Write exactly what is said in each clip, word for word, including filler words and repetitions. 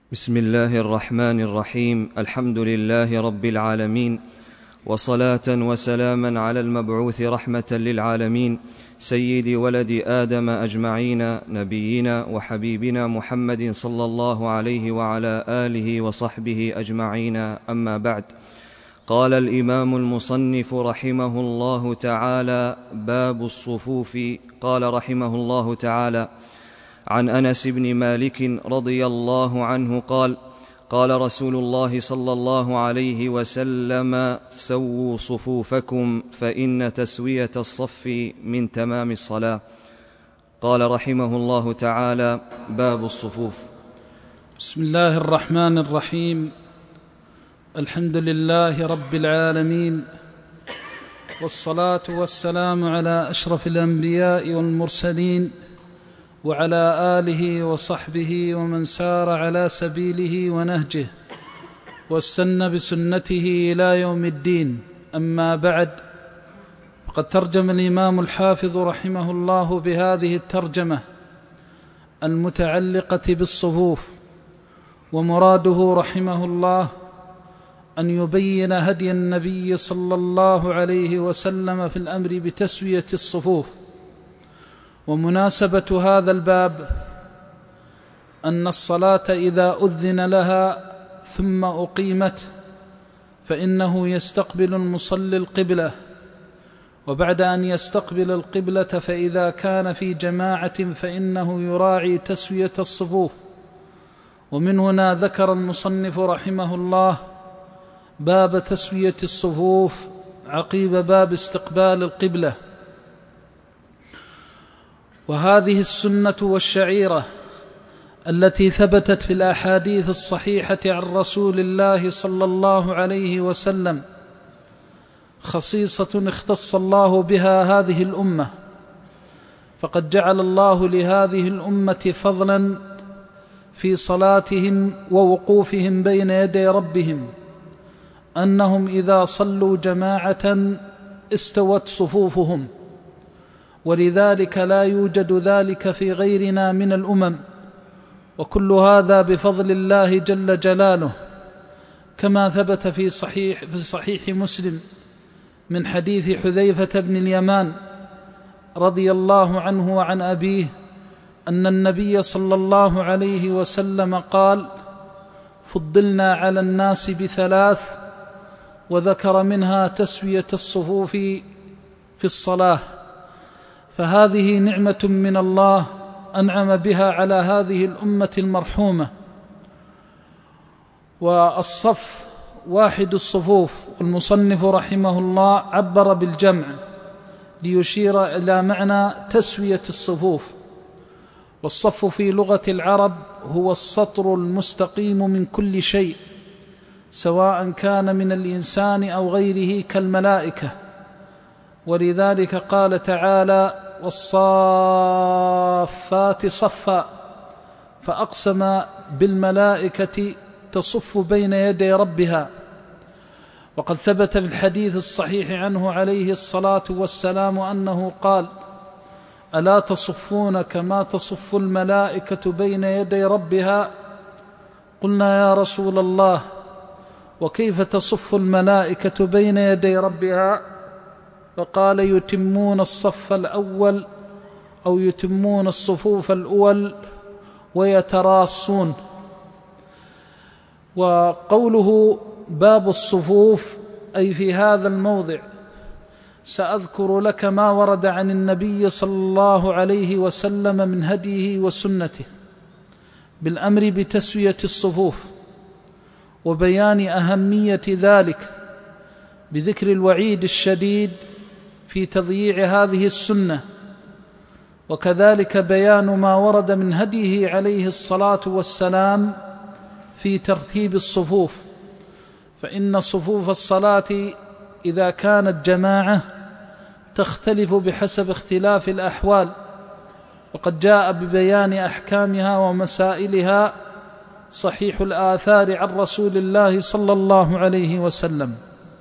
بسم الله الرحمن الرحيم. الحمد لله رب العالمين، وصلاة وسلاما على المبعوث رحمة للعالمين سيد ولد آدم أجمعين، نبينا وحبيبنا محمد صلى الله عليه وعلى آله وصحبه أجمعين. أما بعد، قال الإمام المصنف رحمه الله تعالى: باب الصفوف. قال رحمه الله تعالى: عن أنس بن مالك رضي الله عنه قال: قال رسول الله صلى الله عليه وسلم: سووا صفوفكم فإن تسوية الصف من تمام الصلاة. قال رحمه الله تعالى: باب الصفوف. بسم الله الرحمن الرحيم. الحمد لله رب العالمين، والصلاة والسلام على أشرف الأنبياء والمرسلين، وعلى آله وصحبه ومن سار على سبيله ونهجه واستنى بسنته إلى يوم الدين. أما بعد، فقد ترجم الإمام الحافظ رحمه الله بهذه الترجمة المتعلقة بالصفوف، ومراده رحمه الله أن يبين هدي النبي صلى الله عليه وسلم في الأمر بتسوية الصفوف. ومناسبة هذا الباب أن الصلاة إذا أذن لها ثم أقيمت فإنه يستقبل المصلي القبلة، وبعد أن يستقبل القبلة فإذا كان في جماعة فإنه يراعي تسوية الصفوف. ومن هنا ذكر المصنف رحمه الله باب تسوية الصفوف عقيب باب استقبال القبلة. وهذه السنة والشعيرة التي ثبتت في الأحاديث الصحيحة عن رسول الله صلى الله عليه وسلم خصيصة اختص الله بها هذه الأمة، فقد جعل الله لهذه الأمة فضلا في صلاتهم ووقوفهم بين يدي ربهم، أنهم إذا صلوا جماعة استوت صفوفهم، ولذلك لا يوجد ذلك في غيرنا من الأمم، وكل هذا بفضل الله جل جلاله، كما ثبت في صحيح, في صحيح مسلم من حديث حذيفة بن اليمان رضي الله عنه وعن أبيه أن النبي صلى الله عليه وسلم قال: فضلنا على الناس بثلاث، وذكر منها تسوية الصفوف في الصلاة. فهذه نعمة من الله أنعم بها على هذه الأمة المرحومة. والصف واحد الصفوف، والمصنف رحمه الله عبر بالجمع ليشير إلى معنى تسوية الصفوف. والصف في لغة العرب هو السطر المستقيم من كل شيء، سواء كان من الإنسان أو غيره كالملائكة، ولذلك قال تعالى: والصافات صفا، فأقسم بالملائكة تصف بين يدي ربها. وقد ثبت في الحديث الصحيح عنه عليه الصلاة والسلام أنه قال: ألا تصفون كما تصف الملائكة بين يدي ربها؟ قلنا: يا رسول الله، وكيف تصف الملائكة بين يدي ربها؟ فقال: يتمون الصف الأول أو يتمون الصفوف الأول ويتراصون. وقوله باب الصفوف أي في هذا الموضع سأذكر لك ما ورد عن النبي صلى الله عليه وسلم من هديه وسنته بالأمر بتسوية الصفوف، وبيان أهمية ذلك بذكر الوعيد الشديد في تضييع هذه السنة، وكذلك بيان ما ورد من هديه عليه الصلاة والسلام في ترتيب الصفوف. فإن صفوف الصلاة إذا كانت جماعة تختلف بحسب اختلاف الأحوال، وقد جاء ببيان أحكامها ومسائلها صحيح الآثار عن رسول الله صلى الله عليه وسلم.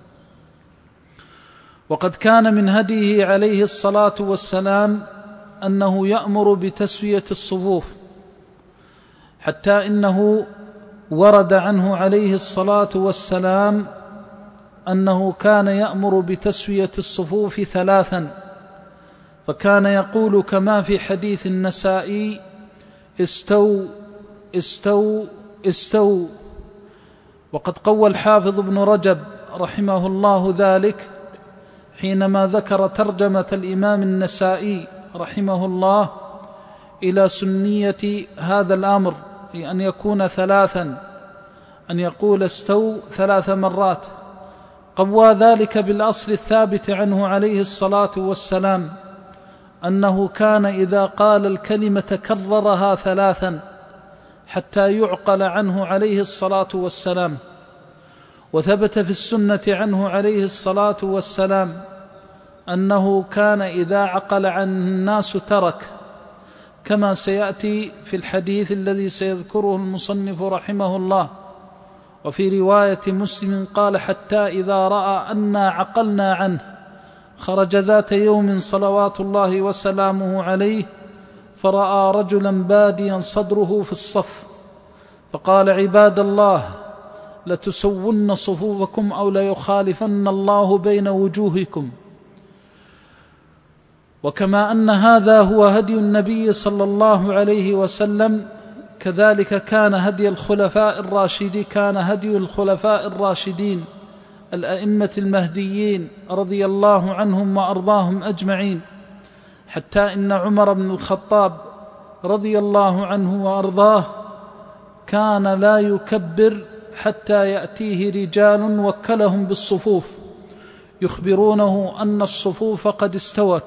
وقد كان من هديه عليه الصلاة والسلام أنه يأمر بتسوية الصفوف، حتى إنه ورد عنه عليه الصلاة والسلام أنه كان يأمر بتسوية الصفوف ثلاثا، فكان يقول كما في حديث النسائي: استو استو استو. وقد قوى الحافظ ابن رجب رحمه الله ذلك حينما ذكر ترجمة الإمام النسائي رحمه الله إلى سنية هذا الأمر، أن يكون ثلاثا، أن يقول استو ثلاث مرات. قوى ذلك بالأصل الثابت عنه عليه الصلاة والسلام أنه كان إذا قال الكلمة كررها ثلاثا حتى يعقل عنه عليه الصلاة والسلام. وثبت في السنة عنه عليه الصلاة والسلام أنه كان إذا عقل عن الناس ترك، كما سيأتي في الحديث الذي سيذكره المصنف رحمه الله. وفي رواية مسلم قال: حتى إذا رأى أنا عقلنا عنه خرج ذات يوم صلوات الله وسلامه عليه فرأى رجلا باديا صدره في الصف، فقال: عباد الله، لتسون صفوفكم أو ليخالفن الله بين وجوهكم. وكما أن هذا هو هدي النبي صلى الله عليه وسلم، كذلك كان هدي الخلفاء الراشدين كان هدي الخلفاء الراشدين الأئمة المهديين رضي الله عنهم وأرضاهم أجمعين، حتى إن عمر بن الخطاب رضي الله عنه وأرضاه كان لا يكبر حتى يأتيه رجال وكلهم بالصفوف يخبرونه أن الصفوف قد استوت.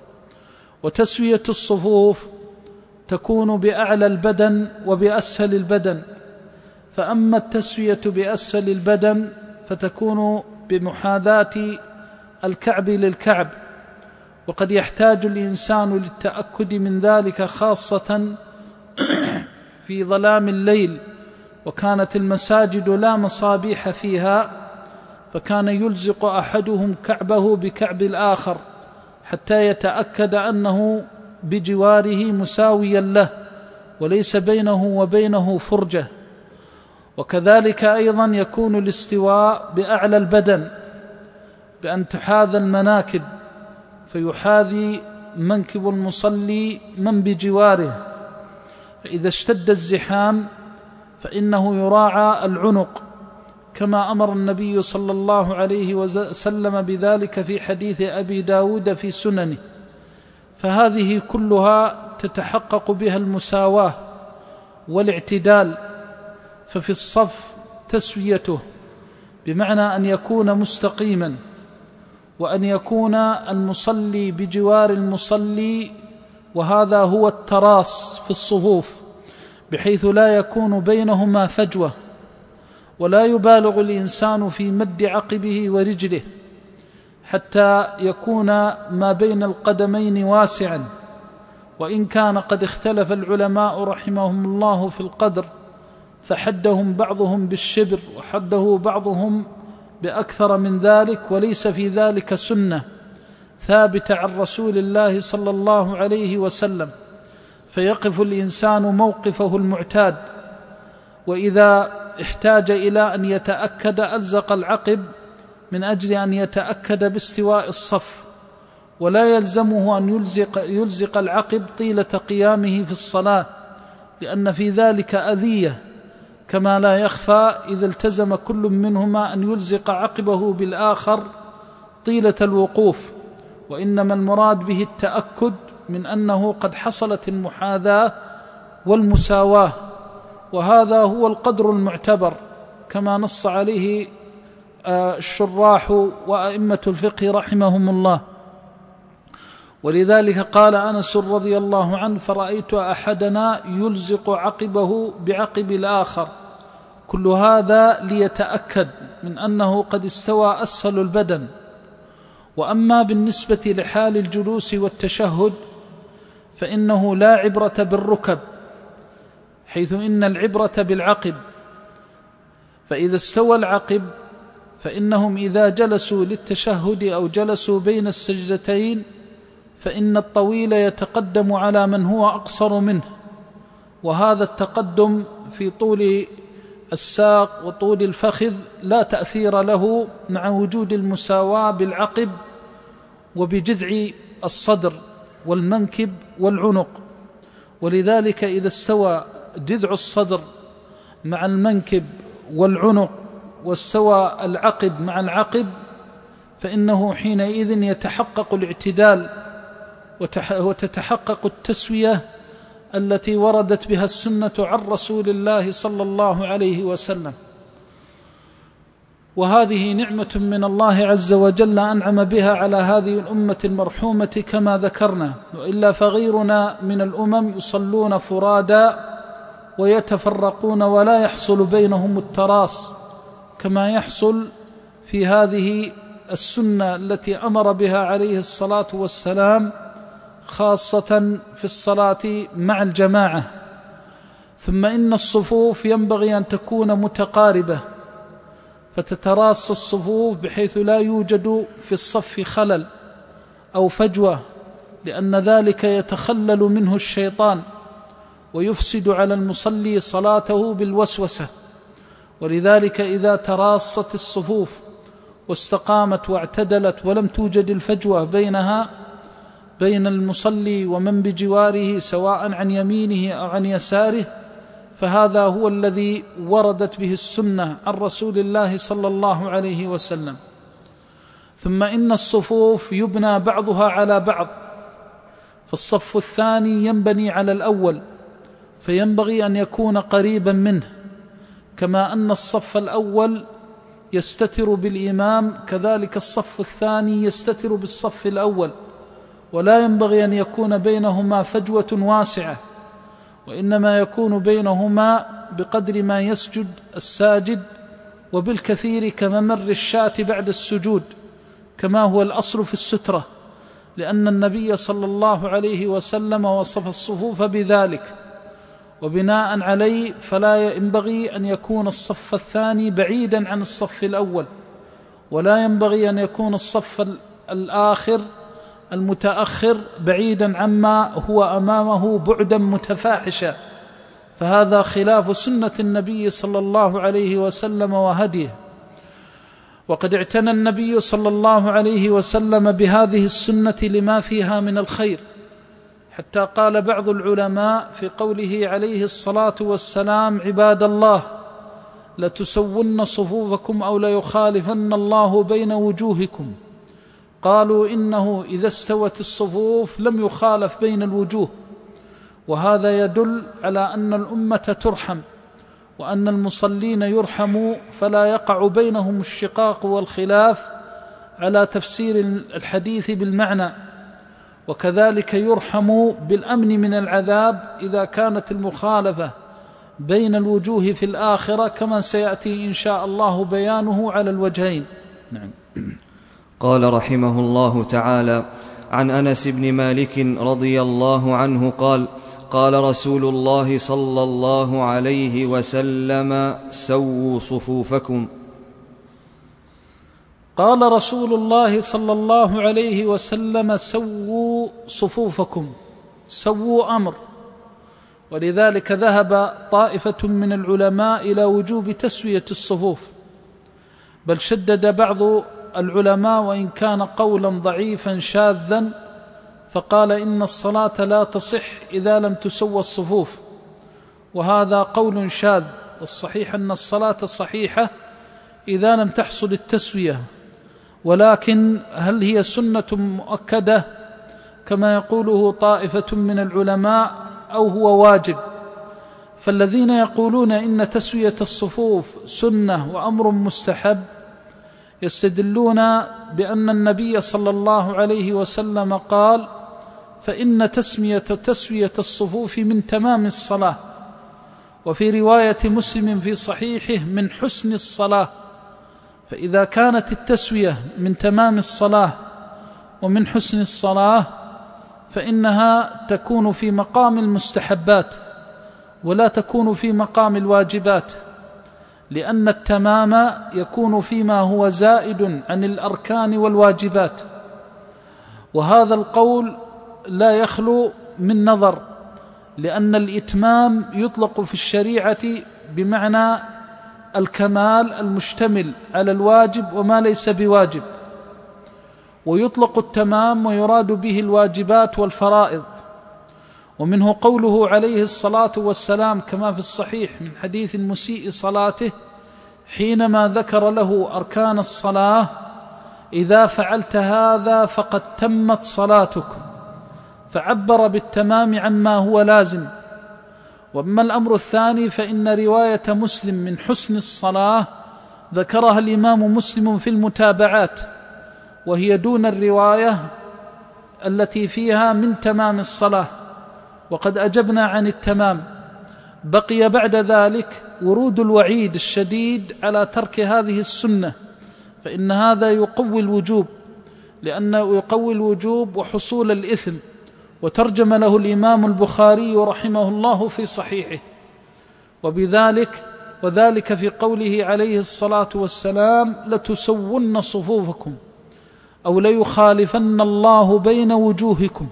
وتسوية الصفوف تكون بأعلى البدن وبأسفل البدن، فأما التسوية بأسفل البدن فتكون بمحاذاة الكعب للكعب، وقد يحتاج الإنسان للتأكد من ذلك خاصة في ظلام الليل، وكانت المساجد لا مصابيح فيها، فكان يلزق أحدهم كعبه بكعب الآخر حتى يتأكد أنه بجواره مساويا له وليس بينه وبينه فرجة. وكذلك أيضا يكون الاستواء بأعلى البدن بأن تحاذى المناكب، فيحاذي منكب المصلي من بجواره، فإذا اشتد الزحام فإنه يراعى العنق، كما أمر النبي صلى الله عليه وسلم بذلك في حديث أبي داود في سننه. فهذه كلها تتحقق بها المساواة والاعتدال. ففي الصف تسويته بمعنى أن يكون مستقيما، وأن يكون المصلي بجوار المصلي، وهذا هو التراص في الصفوف، بحيث لا يكون بينهما فجوة، ولا يبالغ الإنسان في مد عقبه ورجله حتى يكون ما بين القدمين واسعا. وإن كان قد اختلف العلماء رحمهم الله في القدر، فحدهم بعضهم بالشبر وحده بعضهم بأكثر من ذلك، وليس في ذلك سنة ثابتة عن رسول الله صلى الله عليه وسلم، فيقف الإنسان موقفه المعتاد، وإذا احتاج إلى أن يتأكد ألزق العقب من أجل أن يتأكد باستواء الصف، ولا يلزمه أن يلزق, يلزق العقب طيلة قيامه في الصلاة، لأن في ذلك أذية، كما لا يخفى إذا التزم كل منهما أن يلزق عقبه بالآخر طيلة الوقوف، وإنما المراد به التأكد من أنه قد حصلت المحاذاة والمساواة، وهذا هو القدر المعتبر كما نص عليه الشراح وأئمة الفقه رحمهم الله. ولذلك قال أنس رضي الله عنه: فرأيت أحدنا يلزق عقبه بعقب الآخر، كل هذا ليتأكد من أنه قد استوى أسفل البدن. وأما بالنسبة لحال الجلوس والتشهد فإنه لا عبرة بالركب، حيث إن العبرة بالعقب، فإذا استوى العقب فإنهم إذا جلسوا للتشهد أو جلسوا بين السجدتين فإن الطويل يتقدم على من هو أقصر منه، وهذا التقدم في طول الساق وطول الفخذ لا تأثير له مع وجود المساواة بالعقب وبجذع الصدر والمنكب والعنق. ولذلك إذا استوى جذع الصدر مع المنكب والعنق واستوى العقب مع العقب فإنه حينئذ يتحقق الاعتدال وتتحقق التسوية التي وردت بها السنة عن رسول الله صلى الله عليه وسلم. وهذه نعمة من الله عز وجل أنعم بها على هذه الأمة المرحومة كما ذكرنا، وإلا فغيرنا من الأمم يصلون فرادا ويتفرقون ولا يحصل بينهم التراص كما يحصل في هذه السنة التي أمر بها عليه الصلاة والسلام، خاصة في الصلاة مع الجماعة. ثم إن الصفوف ينبغي أن تكون متقاربة، فتتراص الصفوف بحيث لا يوجد في الصف خلل أو فجوة، لأن ذلك يتخلل منه الشيطان ويفسد على المصلي صلاته بالوسوسة. ولذلك إذا تراصت الصفوف واستقامت واعتدلت ولم توجد الفجوة بينها بين المصلي ومن بجواره سواء عن يمينه أو عن يساره، فهذا هو الذي وردت به السنة عن رسول الله صلى الله عليه وسلم. ثم إن الصفوف يبنى بعضها على بعض، فالصف الثاني ينبني على الأول، فينبغي أن يكون قريبا منه، كما أن الصف الأول يستتر بالإمام كذلك الصف الثاني يستتر بالصف الأول، ولا ينبغي أن يكون بينهما فجوة واسعة، وإنما يكون بينهما بقدر ما يسجد الساجد، وبالكثير كممر الشاة بعد السجود، كما هو الأصل في السترة، لأن النبي صلى الله عليه وسلم وصف الصفوف بذلك. وبناء عليه فلا ينبغي أن يكون الصف الثاني بعيدا عن الصف الأول، ولا ينبغي أن يكون الصف الآخر المتأخر بعيدا عما هو أمامه بعدا متفاحشا، فهذا خلاف سنة النبي صلى الله عليه وسلم وهديه. وقد اعتنى النبي صلى الله عليه وسلم بهذه السنة لما فيها من الخير، حتى قال بعض العلماء في قوله عليه الصلاة والسلام: عباد الله لتسون صفوفكم أو ليخالفن الله بين وجوهكم. قالوا إنه إذا استوت الصفوف لم يخالف بين الوجوه، وهذا يدل على أن الأمة ترحم، وأن المصلين يرحموا، فلا يقع بينهم الشقاق والخلاف على تفسير الحديث بالمعنى. وكذلك يرحم بالأمن من العذاب إذا كانت المخالفة بين الوجوه في الآخرة، كما سيأتي إن شاء الله بيانه على الوجهين. نعم. قال رحمه الله تعالى: عن أنس بن مالك رضي الله عنه قال: قال رسول الله صلى الله عليه وسلم: سووا صفوفكم. قال رسول الله صلى الله عليه وسلم: سووا صفوفكم. سووا أمر، ولذلك ذهب طائفة من العلماء إلى وجوب تسوية الصفوف، بل شدد بعض العلماء وإن كان قولا ضعيفا شاذا، فقال إن الصلاة لا تصح إذا لم تسوى الصفوف، وهذا قول شاذ، والصحيح أن الصلاة صحيحة إذا لم تحصل التسوية. ولكن هل هي سنة مؤكدة كما يقوله طائفة من العلماء أو هو واجب؟ فالذين يقولون إن تسوية الصفوف سنة وأمر مستحب يستدلون بأن النبي صلى الله عليه وسلم قال: فإن تسمية تسوية الصفوف من تمام الصلاة، وفي رواية مسلم في صحيحه: من حسن الصلاة. فإذا كانت التسوية من تمام الصلاة ومن حسن الصلاة فإنها تكون في مقام المستحبات ولا تكون في مقام الواجبات، لأن التمام يكون فيما هو زائد عن الأركان والواجبات. وهذا القول لا يخلو من نظر، لأن الإتمام يطلق في الشريعة بمعنى الكمال المشتمل على الواجب وما ليس بواجب، ويطلق التمام ويراد به الواجبات والفرائض. ومنه قوله عليه الصلاة والسلام كما في الصحيح من حديث المسيء صلاته حينما ذكر له أركان الصلاة: إذا فعلت هذا فقد تمت صلاتك، فعبر بالتمام عما هو لازم. وأما الأمر الثاني فإن رواية مسلم من حسن الصلاة ذكرها الإمام مسلم في المتابعات، وهي دون الرواية التي فيها من تمام الصلاة، وقد أجبنا عن التمام. بقي بعد ذلك ورود الوعيد الشديد على ترك هذه السنة، فإن هذا يقوي الوجوب، لأنه يقوي الوجوب وحصول الإثم، وترجم له الإمام البخاري رحمه الله في صحيحه. وبذلك وذلك في قوله عليه الصلاة والسلام: لتسون صفوفكم أو ليخالفن الله بين وجوهكم.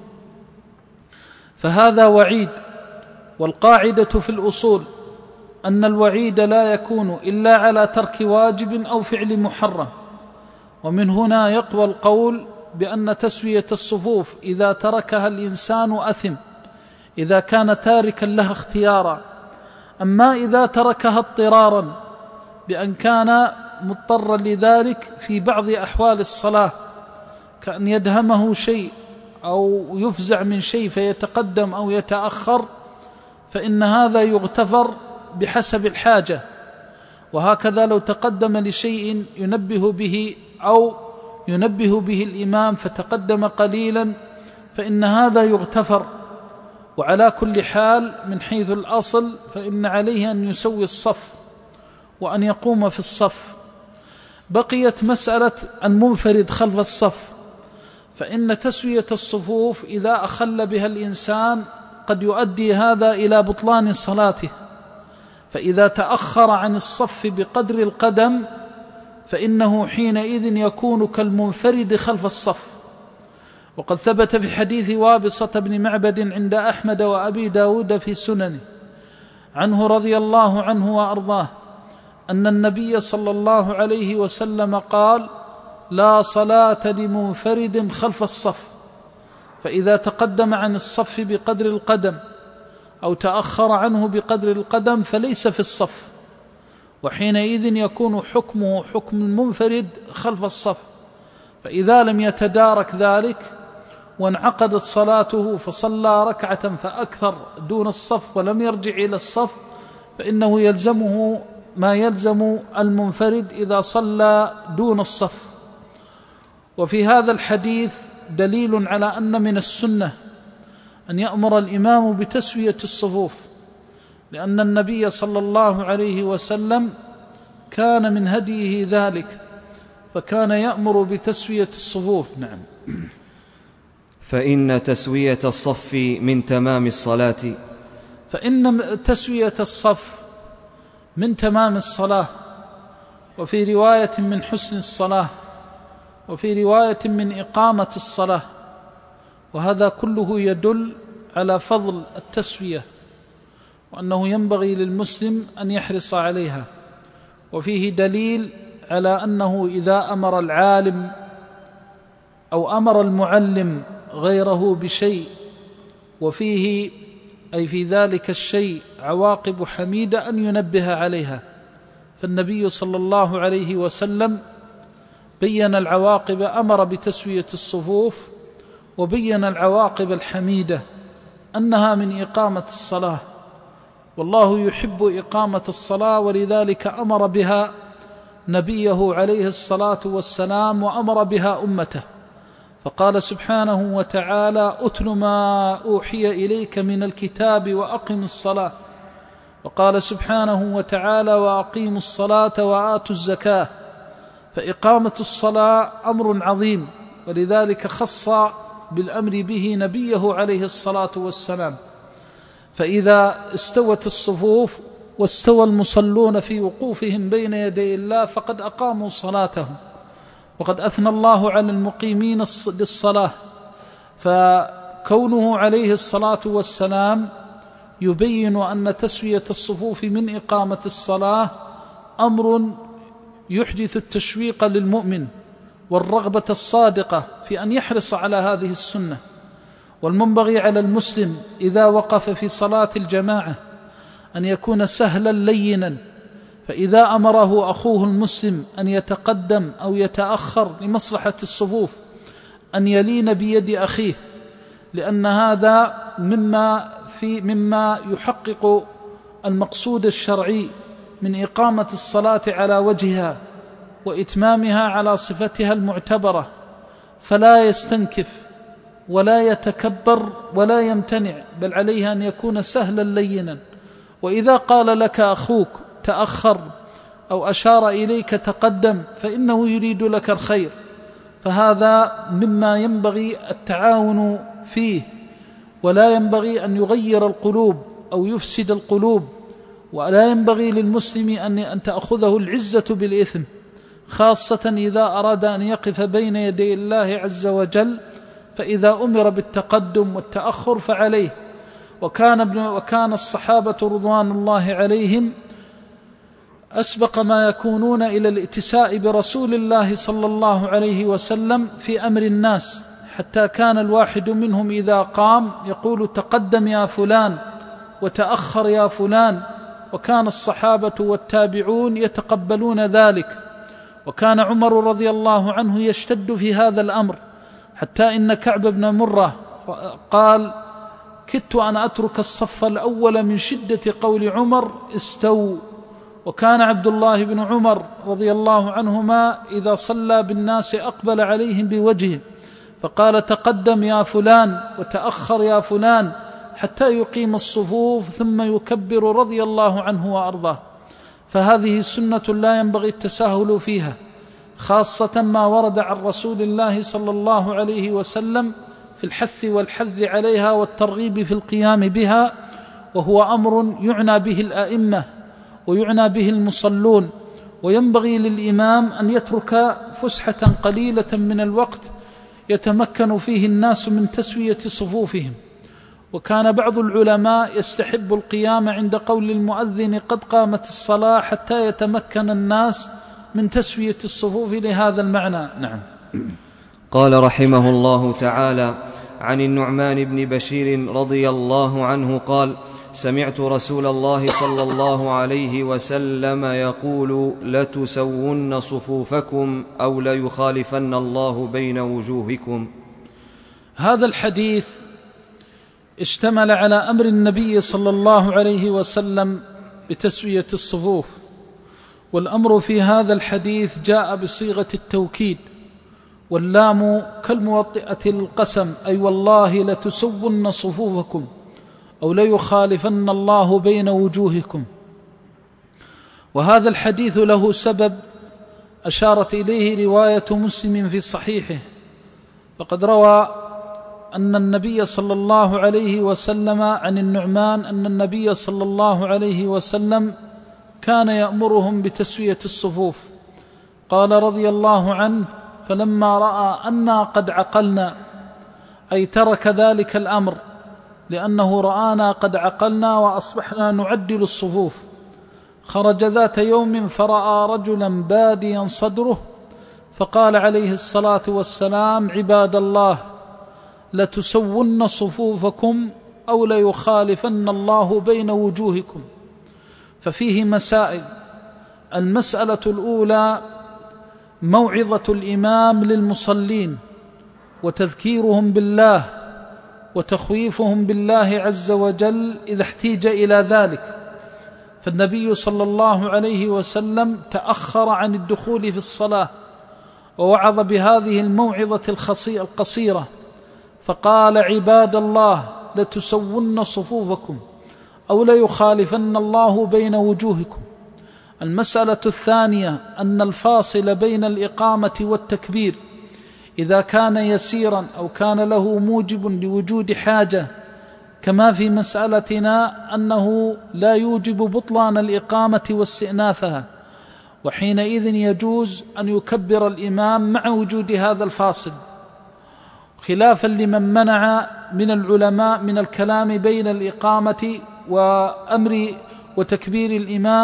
فهذا وعيد، والقاعدة في الأصول أن الوعيد لا يكون إلا على ترك واجب أو فعل محرم. ومن هنا يقوى القول بأن تسوية الصفوف إذا تركها الإنسان أثم إذا كان تاركا لها اختيارا. أما إذا تركها اضطرارا بأن كان مضطرا لذلك في بعض أحوال الصلاة، كأن يدهمه شيء أو يفزع من شيء فيتقدم أو يتأخر، فإن هذا يغتفر بحسب الحاجة. وهكذا لو تقدم لشيء ينبه به أو ينبه به الإمام فتقدم قليلا، فإن هذا يغتفر. وعلى كل حال من حيث الأصل فإن عليه أن يسوي الصف وأن يقوم في الصف. بقيت مسألة المنفرد خلف الصف، فإن تسوية الصفوف إذا أخل بها الإنسان قد يؤدي هذا إلى بطلان صلاته. فإذا تأخر عن الصف بقدر القدم فإنه حينئذ يكون كالمنفرد خلف الصف. وقد ثبت في حديث وابصة بن معبد عند أحمد وأبي داود في سننه عنه رضي الله عنه وأرضاه أن النبي صلى الله عليه وسلم قال: لا صلاة لمنفرد خلف الصف، فإذا تقدم عن الصف بقدر القدم أو تأخر عنه بقدر القدم فليس في الصف، وحينئذ يكون حكمه حكم المنفرد خلف الصف. فإذا لم يتدارك ذلك وانعقدت صلاته فصلى ركعة فأكثر دون الصف ولم يرجع إلى الصف، فإنه يلزمه ما يلزم المنفرد إذا صلى دون الصف. وفي هذا الحديث دليل على أن من السنة أن يأمر الإمام بتسوية الصفوف، لأن النبي صلى الله عليه وسلم كان من هديه ذلك، فكان يأمر بتسوية الصفوف. نعم. فإن تسوية الصف من تمام الصلاة فإن تسوية الصف من تمام الصلاة، وفي رواية من حسن الصلاة، وفي رواية من إقامة الصلاة. وهذا كله يدل على فضل التسوية، وأنه ينبغي للمسلم أن يحرص عليها. وفيه دليل على أنه إذا أمر العالم أو أمر المعلم غيره بشيء وفيه أي في ذلك الشيء عواقب حميدة أن ينبه عليها. فالنبي صلى الله عليه وسلم بين العواقب، أمر بتسوية الصفوف، وبين العواقب الحميدة أنها من إقامة الصلاة، والله يحب إقامة الصلاة، ولذلك أمر بها نبيه عليه الصلاة والسلام وأمر بها أمته. فقال سبحانه وتعالى: أتل ما أوحي إليك من الكتاب وأقم الصلاة. وقال سبحانه وتعالى: وأقيموا الصلاة وآتوا الزكاة. فإقامة الصلاة أمر عظيم، ولذلك خص بالأمر به نبيه عليه الصلاة والسلام. فإذا استوت الصفوف واستوى المصلون في وقوفهم بين يدي الله فقد أقاموا صلاتهم، وقد أثنى الله على المقيمين للصلاة. فكونه عليه الصلاة والسلام يبين أن تسوية الصفوف من إقامة الصلاة أمر يحدث التشويق للمؤمن والرغبة الصادقة في أن يحرص على هذه السنة. والمنبغي على المسلم إذا وقف في صلاة الجماعة أن يكون سهلا لينا، فإذا أمره أخوه المسلم أن يتقدم أو يتأخر لمصلحة الصفوف أن يلين بيد أخيه، لأن هذا مما في مما يحقق المقصود الشرعي من إقامة الصلاة على وجهها وإتمامها على صفتها المعتبرة، فلا يستنكف ولا يتكبر ولا يمتنع، بل عليه أن يكون سهلا لينا. وإذا قال لك أخوك تأخر أو أشار إليك تقدم فإنه يريد لك الخير، فهذا مما ينبغي التعاون فيه، ولا ينبغي أن يغير القلوب أو يفسد القلوب، ولا ينبغي للمسلم أن تأخذه العزة بالإثم، خاصة إذا أراد أن يقف بين يدي الله عز وجل، فإذا أمر بالتقدم والتأخر فعليه. وكان, ابن وكان الصحابة رضوان الله عليهم أسبق ما يكونون إلى الائتساء برسول الله صلى الله عليه وسلم في أمر الناس، حتى كان الواحد منهم إذا قام يقول تقدم يا فلان وتأخر يا فلان، وكان الصحابة والتابعون يتقبلون ذلك. وكان عمر رضي الله عنه يشتد في هذا الأمر، حتى إن كعب بن مرة قال كدت أن أترك الصف الأول من شدة قول عمر استووا. وكان عبد الله بن عمر رضي الله عنهما إذا صلى بالناس أقبل عليهم بوجهه فقال تقدم يا فلان وتأخر يا فلان حتى يقيم الصفوف ثم يكبر رضي الله عنه وأرضاه. فهذه سنة لا ينبغي التساهل فيها، خاصة ما ورد عن رسول الله صلى الله عليه وسلم في الحث والحث عليها والترغيب في القيام بها، وهو أمر يعنى به الأئمة ويعنى به المصلون. وينبغي للإمام أن يترك فسحة قليلة من الوقت يتمكن فيه الناس من تسوية صفوفهم. وكان بعض العلماء يستحب القيام عند قول المؤذن قد قامت الصلاة حتى يتمكن الناس من تسوية الصفوف لهذا المعنى. نعم. قال رحمه الله تعالى عن النعمان بن بشير رضي الله عنه قال سمعت رسول الله صلى الله عليه وسلم يقول لتسون صفوفكم أو ليخالفن الله بين وجوهكم. هذا الحديث اشتمل على أمر النبي صلى الله عليه وسلم بتسوية الصفوف، والأمر في هذا الحديث جاء بصيغة التوكيد، واللام كالموطئة للقسم، أي والله لتسون صفوفكم أو ليخالفن الله بين وجوهكم. وهذا الحديث له سبب أشارت إليه رواية مسلم في صحيحه، فقد روى أن النبي صلى الله عليه وسلم عن النعمان أن النبي صلى الله عليه وسلم كان يأمرهم بتسوية الصفوف. قال رضي الله عنه فلما رأى أنا قد عقلنا، أي ترك ذلك الأمر لأنه رآنا قد عقلنا وأصبحنا نعدل الصفوف، خرج ذات يوم فرأى رجلا باديا صدره فقال عليه الصلاة والسلام عباد الله لتسون صفوفكم أو ليخالفن الله بين وجوهكم. ففيه مسائل. المسألة الأولى موعظة الإمام للمصلين وتذكيرهم بالله وتخويفهم بالله عز وجل إذا احتيج إلى ذلك، فالنبي صلى الله عليه وسلم تأخر عن الدخول في الصلاة ووعظ بهذه الموعظة القصيرة فقال عباد الله لتسون صفوفكم أو ليخالفن الله بين وجوهكم. المسألة الثانية أن الفاصل بين الإقامة والتكبير إذا كان يسيرا أو كان له موجب لوجود حاجة، كما في مسألتنا أنه لا يوجب بطلان الإقامة واستئنافها، وحينئذ يجوز أن يكبر الإمام مع وجود هذا الفاصل، خلافا لمن منع من العلماء من الكلام بين الإقامة وأمر وتكبير الإمام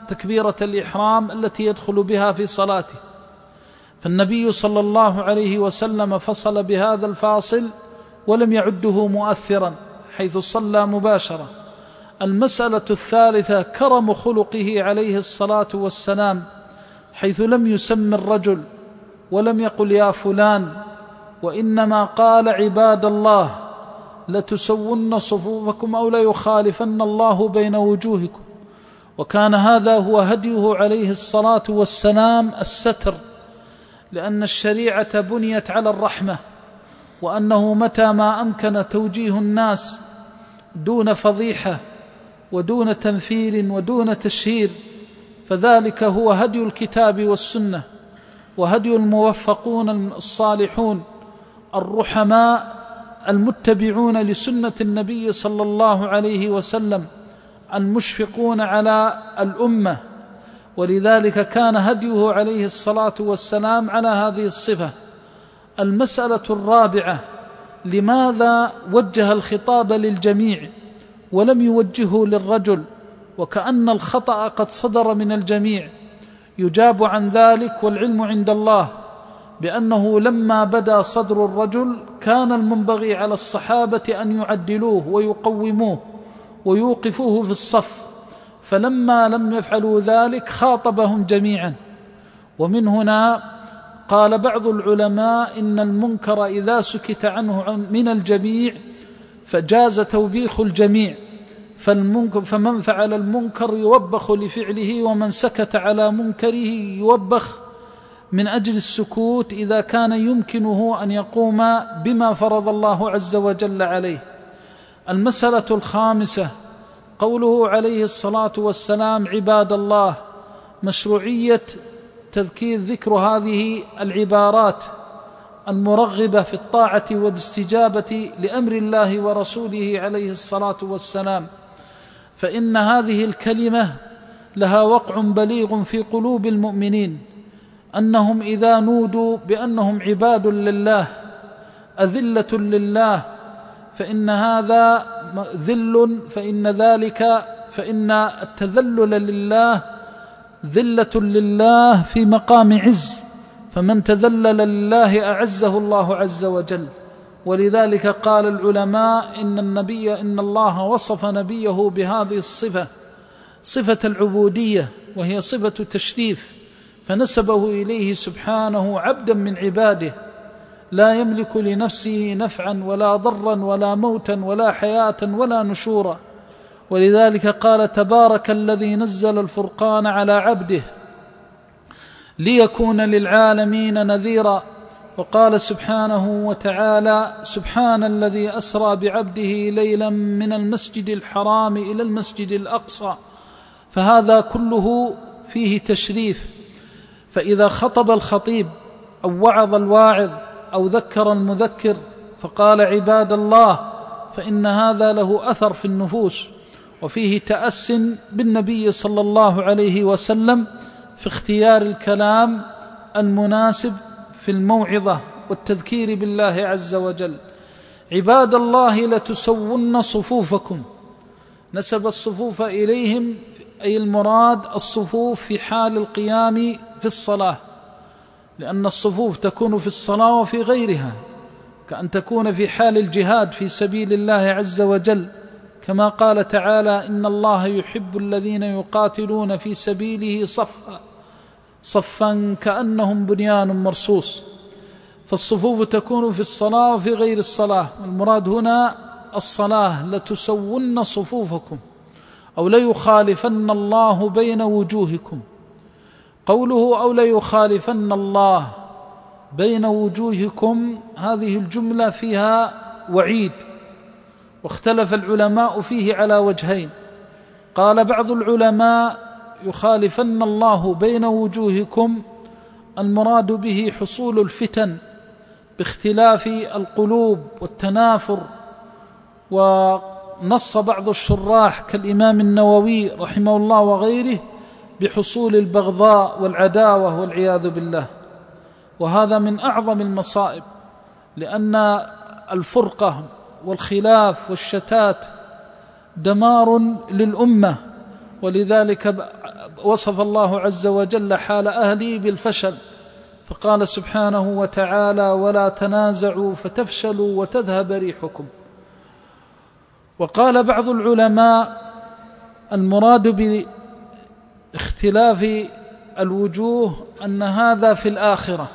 تكبيرة الإحرام التي يدخل بها في صلاته، فالنبي صلى الله عليه وسلم فصل بهذا الفاصل ولم يعده مؤثرا حيث صلى مباشرة. المسألة الثالثة كرم خلقه عليه الصلاة والسلام، حيث لم يسم الرجل ولم يقل يا فلان، وإنما قال عباد الله لتسون صفوفكم أو ليخالفن الله بين وجوهكم. وكان هذا هو هديه عليه الصلاة والسلام الستر، لأن الشريعة بنيت على الرحمة، وأنه متى ما أمكن توجيه الناس دون فضيحة ودون تنفير ودون تشهير، فذلك هو هدي الكتاب والسنة وهدي الموفقون الصالحون الرحماء المتبعون لسنة النبي صلى الله عليه وسلم المشفقون على الأمة. ولذلك كان هديه عليه الصلاة والسلام على هذه الصفة. المسألة الرابعة: لماذا وجه الخطاب للجميع ولم يوجهه للرجل وكأن الخطأ قد صدر من الجميع؟ يجاب عن ذلك والعلم عند الله، بأنه لما بدا صدر الرجل كان المنبغي على الصحابة أن يعدلوه ويقوموه ويوقفوه في الصف، فلما لم يفعلوا ذلك خاطبهم جميعا. ومن هنا قال بعض العلماء إن المنكر إذا سكت عنه من الجميع فجاز توبيخ الجميع، فمن فعل المنكر يوبخ لفعله، ومن سكت على منكره يوبخ من أجل السكوت إذا كان يمكنه أن يقوم بما فرض الله عز وجل عليه. المسألة الخامسة: قوله عليه الصلاة والسلام عباد الله، مشروعية تذكير ذكر هذه العبارات المرغبة في الطاعة والاستجابة لأمر الله ورسوله عليه الصلاة والسلام، فإن هذه الكلمة لها وقع بليغ في قلوب المؤمنين، أنهم إذا نودوا بأنهم عباد لله أذلة لله فإن هذا ذل، فإن ذلك فإن التذلل لله ذلة لله في مقام عز، فمن تذلل لله أعزه الله عز وجل. ولذلك قال العلماء إن النبي إن الله وصف نبيه بهذه الصفة، صفة العبودية، وهي صفة تشريف، فنسبه إليه سبحانه عبدا من عباده لا يملك لنفسه نفعا ولا ضرا ولا موتا ولا حياة ولا نشورا. ولذلك قال تبارك الذي نزل الفرقان على عبده ليكون للعالمين نذيرا. وقال سبحانه وتعالى سبحان الذي أسرى بعبده ليلا من المسجد الحرام إلى المسجد الأقصى، فهذا كله فيه تشريف. فإذا خطب الخطيب أو وعظ الواعظ أو ذكر المذكر فقال عباد الله، فإن هذا له أثر في النفوس، وفيه تأس بالنبي صلى الله عليه وسلم في اختيار الكلام المناسب في الموعظة والتذكير بالله عز وجل. عباد الله لتسون صفوفكم، نسب الصفوف إليهم، أي المراد الصفوف في حال القيام في الصلاة، لأن الصفوف تكون في الصلاة وفي غيرها، كأن تكون في حال الجهاد في سبيل الله عز وجل، كما قال تعالى إن الله يحب الذين يقاتلون في سبيله صفا صفا كأنهم بنيان مرصوص. فالصفوف تكون في الصلاة وفي غير الصلاة، والمراد هنا الصلاة. لتسون صفوفكم أو ليخالفن الله بين وجوهكم. قوله أو ليخالفن الله بين وجوهكم، هذه الجملة فيها وعيد، واختلف العلماء فيه على وجهين. قال بعض العلماء يخالفن الله بين وجوهكم المراد به حصول الفتن باختلاف القلوب والتنافر، ونص بعض الشراح كالإمام النووي رحمه الله وغيره بحصول البغضاء والعداوة والعياذ بالله. وهذا من أعظم المصائب، لأن الفرقة والخلاف والشتات دمار للأمة. ولذلك وصف الله عز وجل حال أهلي بالفشل، فقال سبحانه وتعالى: ولا تنازعوا فتفشلوا وتذهب ريحكم. وقال بعض العلماء: المراد باختلاف الوجوه أن هذا في الآخرة.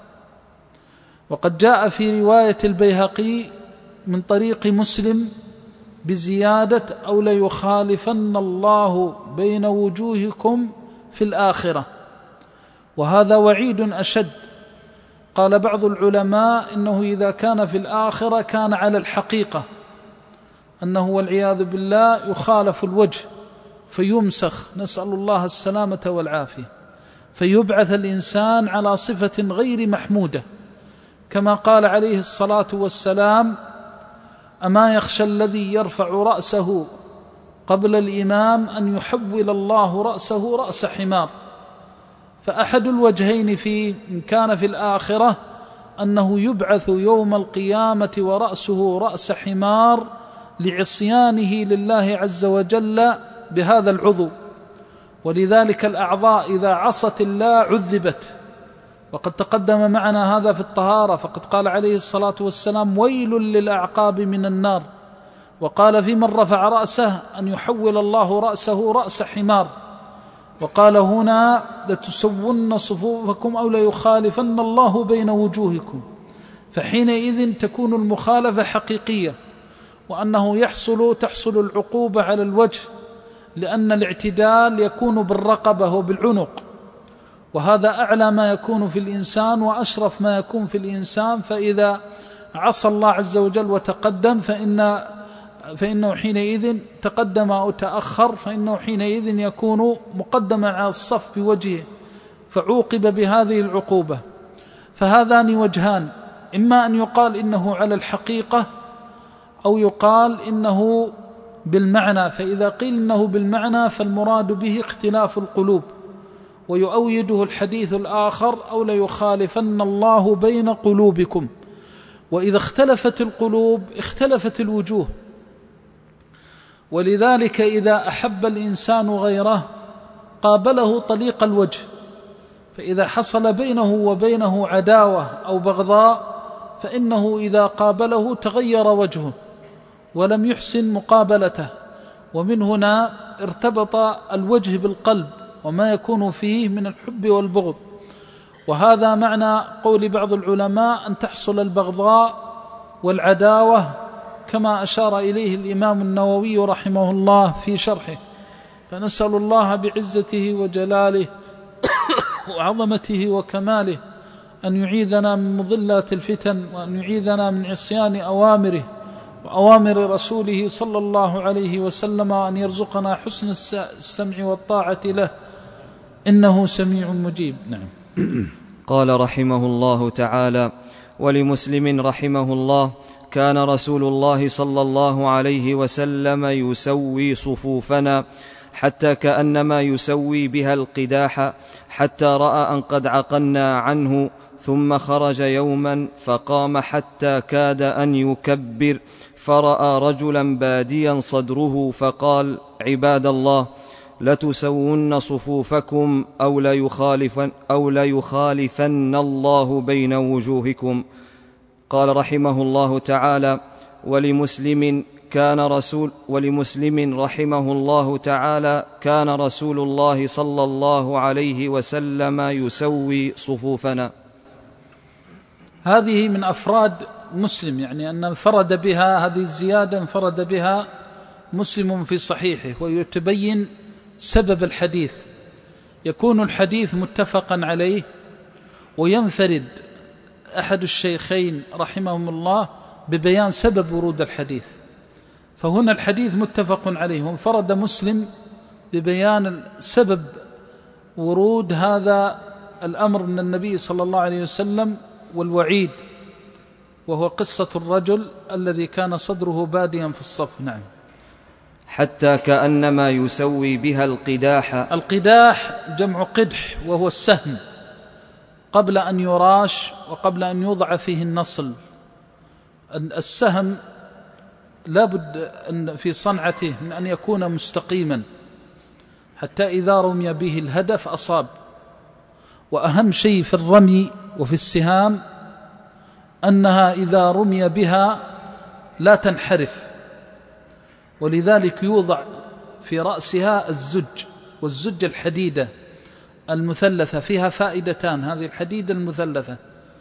وقد جاء في رواية البيهقي من طريق مسلم بزيادة: أو ليخالفن الله بين وجوهكم في الآخرة. وهذا وعيد أشد. قال بعض العلماء: إنه إذا كان في الآخرة كان على الحقيقة، أنه والعياذ بالله يخالف الوجه فيمسخ، نسأل الله السلامة والعافية، فيبعث الإنسان على صفة غير محمودة، كما قال عليه الصلاة والسلام: أما يخشى الذي يرفع رأسه قبل الإمام أن يحول الله رأسه رأس حمار. فأحد الوجهين فيه إن كان في الآخرة أنه يبعث يوم القيامة ورأسه رأس حمار لعصيانه لله عز وجل بهذا العضو، ولذلك الأعضاء إذا عصت الله عذبت. وقد تقدم معنا هذا في الطهارة، فقد قال عليه الصلاة والسلام: ويل للأعقاب من النار. وقال في من رفع رأسه أن يحول الله رأسه رأس حمار. وقال هنا: لتسون صفوفكم أو ليخالفن الله بين وجوهكم. فحينئذ تكون المخالفة حقيقية، وأنه يحصل تحصل العقوبة على الوجه، لأن الاعتدال يكون بالرقبة وبالعنق، وهذا أعلى ما يكون في الإنسان وأشرف ما يكون في الإنسان. فإذا عصى الله عز وجل وتقدم فإن فإنه حينئذ تقدم أو تأخر، فإنه حينئذ يكون مقدما على الصف بوجهه، فعوقب بهذه العقوبة. فهذان وجهان: إما أن يقال إنه على الحقيقة، أو يقال إنه بالمعنى. فإذا قيل إنه بالمعنى فالمراد به اختلاف القلوب، ويؤيده الحديث الآخر: أو ليخالفن الله بين قلوبكم. وإذا اختلفت القلوب اختلفت الوجوه، ولذلك إذا أحب الإنسان غيره قابله طليق الوجه، فإذا حصل بينه وبينه عداوة أو بغضاء فإنه إذا قابله تغير وجهه ولم يحسن مقابلته. ومن هنا ارتبط الوجه بالقلب وما يكون فيه من الحب والبغض. وهذا معنى قول بعض العلماء أن تحصل البغضاء والعداوة، كما أشار إليه الإمام النووي رحمه الله في شرحه. فنسأل الله بعزته وجلاله وعظمته وكماله أن يعيذنا من مضلات الفتن، وأن يعيذنا من عصيان أوامره وأوامر رسوله صلى الله عليه وسلم، وأن يرزقنا حسن السمع والطاعة له، إنه سميع مجيب. نعم. قال رحمه الله تعالى: ولمسلم رحمه الله: كان رسول الله صلى الله عليه وسلم يسوي صفوفنا حتى كأنما يسوي بها القداح، حتى رأى أن قد عقلنا عنه، ثم خرج يوما فقام حتى كاد أن يكبر، فرأى رجلا باديا صدره فقال: عباد الله، لتسون صفوفكم أو ليخالفن, أو ليخالفن الله بين وجوهكم. قال رحمه الله تعالى: ولمسلم كان رسول ولمسلم رحمه الله تعالى كان رسول الله صلى الله عليه وسلم يسوي صفوفنا. هذه من أفراد مسلم، يعني أن انفرد بها، هذه الزيادة انفرد بها مسلم في صحيحه. ويتبين سبب الحديث، يكون الحديث متفقا عليه وينفرد أحد الشيخين رحمهم الله ببيان سبب ورود الحديث. فهنا الحديث متفق عليه، وانفرد مسلم ببيان سبب ورود هذا الأمر من النبي صلى الله عليه وسلم والوعيد، وهو قصة الرجل الذي كان صدره باديا في الصف. نعم. حتى كأنما يسوي بها القداح. القداح جمع قدح، وهو السهم قبل أن يراش وقبل أن يوضع فيه النصل. السهم لا بد أن في صنعته من أن يكون مستقيما حتى إذا رمي به الهدف أصاب. وأهم شيء في الرمي وفي السهام أنها إذا رمي بها لا تنحرف، ولذلك يوضع في رأسها الزج، والزج الحديدة المثلثة فيها فائدتان. هذه الحديدة المثلثة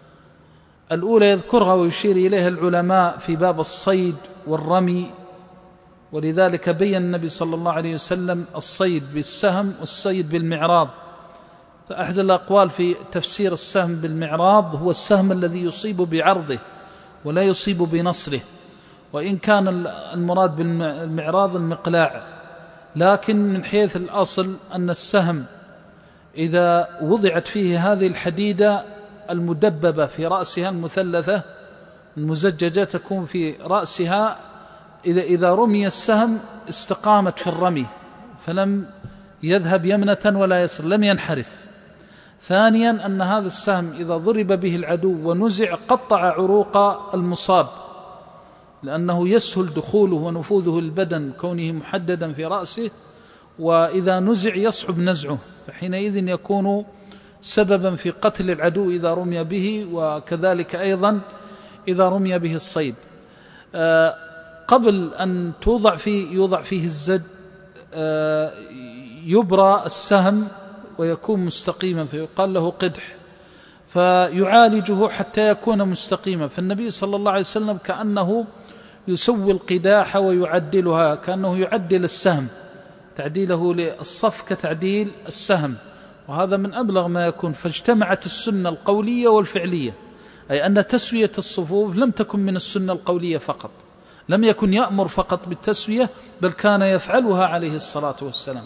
الأولى يذكرها ويشير إليها العلماء في باب الصيد والرمي، ولذلك بين النبي صلى الله عليه وسلم الصيد بالسهم والصيد بالمعراض. فأحد الأقوال في تفسير السهم بالمعراض هو السهم الذي يصيب بعرضه ولا يصيب بنصره، وإن كان المراد بالمعراض المقلاع، لكن من حيث الأصل أن السهم إذا وضعت فيه هذه الحديدة المدببة في رأسها المثلثة المزججة تكون في رأسها، إذا إذا رمي السهم استقامت في الرمي فلم يذهب يمنة ولا يسر، لم ينحرف. ثانيا أن هذا السهم إذا ضرب به العدو ونزع قطع عروق المصاب، لأنه يسهل دخوله ونفوذه البدن كونه محددا في رأسه، وإذا نزع يصعب نزعه، فحينئذ يكون سببا في قتل العدو إذا رمي به، وكذلك أيضا إذا رمي به الصيد. آه قبل أن توضع فيه يوضع فيه الزج آه يبرى السهم ويكون مستقيما فيقال له قدح، فيعالجه حتى يكون مستقيما. فالنبي صلى الله عليه وسلم كأنه يسوي القداح ويعدلها، كأنه يعدل السهم، تعديله للصف كتعديل السهم، وهذا من أبلغ ما يكون. فاجتمعت السنة القولية والفعلية، أي أن تسوية الصفوف لم تكن من السنة القولية فقط، لم يكن يأمر فقط بالتسوية، بل كان يفعلها عليه الصلاة والسلام.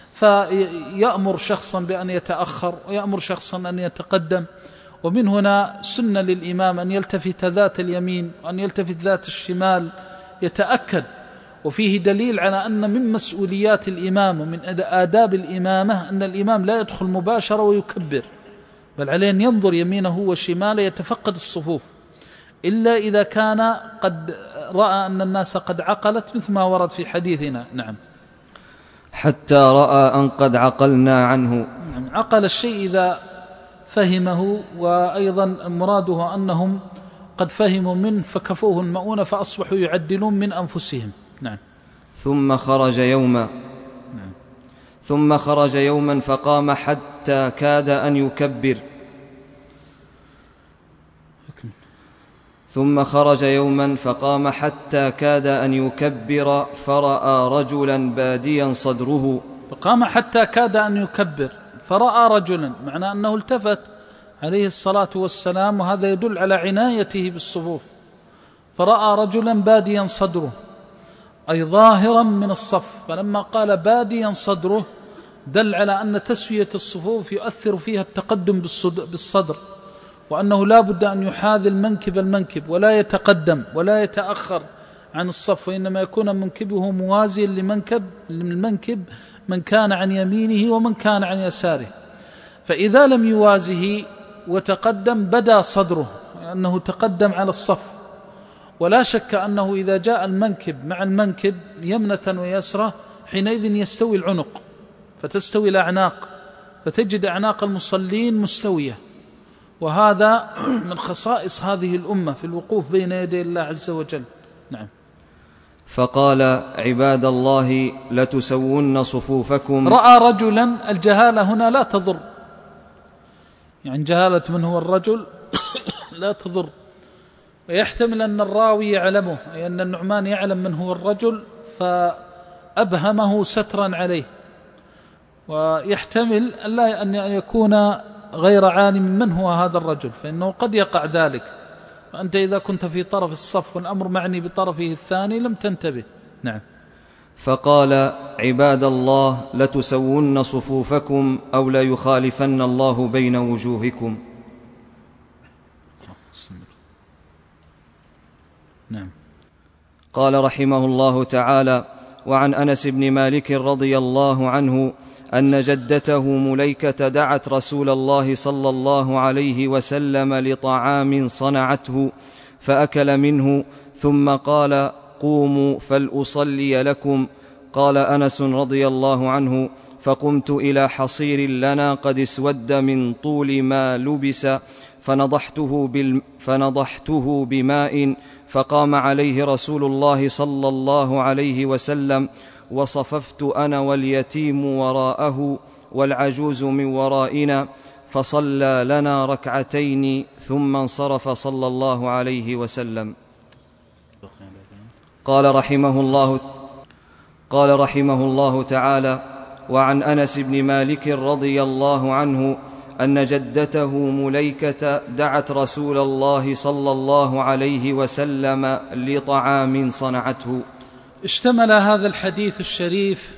فيأمر شخصا بأن يتأخر ويأمر شخصا أن يتقدم، ومن هنا سنة للإمام أن يلتفت ذات اليمين وأن يلتفت ذات الشمال يتأكد. وفيه دليل على أن من مسؤوليات الإمام ومن آداب الإمامة أن الإمام لا يدخل مباشرة ويكبر، بل عليه أن ينظر يمينه وشماله يتفقد الصفوف، إلا إذا كان قد رأى أن الناس قد عقلت، مثل ما ورد في حديثنا. نعم. حتى رأى أن قد عقلنا عنه. نعم. عقل الشيء إذا فهمه، وأيضا مراده أنهم قد فهموا منه فكفوه المؤونة فأصبحوا يعدلون من أنفسهم. نعم. ثم خرج يوما نعم. ثم خرج يوما فقام حتى كاد أن يكبر ثم خرج يوما فقام حتى كاد أن يكبر فرأى رجلا باديا صدره. فقام حتى كاد أن يكبر فرأى رجلا، معنى أنه التفت عليه الصلاة والسلام، وهذا يدل على عنايته بالصفوف. فرأى رجلا باديا صدره أي ظاهرا من الصف، فلما قال باديا صدره دل على أن تسوية الصفوف يؤثر فيها التقدم بالصدر، وأنه لا بد أن يحاذي المنكب المنكب ولا يتقدم ولا يتأخر عن الصف، وإنما يكون منكبه موازيا لمنكب المنكب من كان عن يمينه ومن كان عن يساره. فإذا لم يوازه وتقدم بدا صدره أنه تقدم على الصف. ولا شك أنه إذا جاء المنكب مع المنكب يمنة ويسرة حينئذ يستوي العنق فتستوي الأعناق، فتجد أعناق المصلين مستوية، وهذا من خصائص هذه الأمة في الوقوف بين يدي الله عز وجل. نعم. فقال عباد الله لتسون صفوفكم. رأى رجلا، الجهالة هنا لا تضر، يعني جهالة من هو الرجل لا تضر، ويحتمل أن الراوي يعلمه، أي أن النعمان يعلم من هو الرجل فأبهمه سترا عليه، ويحتمل أن يكون غير عالم من هو هذا الرجل، فإنه قد يقع ذلك، وأنت إذا كنت في طرف الصف والأمر معني بطرفه الثاني لم تنتبه. نعم. فقال عباد الله لتسون صفوفكم أو لا يخالفن الله بين وجوهكم. نعم. قال رحمه الله تعالى: وعن أنس بن مالك رضي الله عنه أن جدته مليكة دعت رسول الله صلى الله عليه وسلم لطعام صنعته فأكل منه، ثم قال: قوموا فلأصلي لكم. قال أنس رضي الله عنه: فقمت إلى حصير لنا قد اسود من طول ما لبس فنضحته, بال فنضحته بماء، فقام عليه رسول الله صلى الله عليه وسلم، وصففت أنا واليتيم وراءه والعجوز من ورائنا، فصلى لنا ركعتين ثم انصرف صلى الله عليه وسلم. قال رحمه الله قال رحمه الله تعالى: وعن أنس بن مالك رضي الله عنه أن جدته مليكة دعت رسول الله صلى الله عليه وسلم لطعام صنعته. اشتمل هذا الحديث الشريف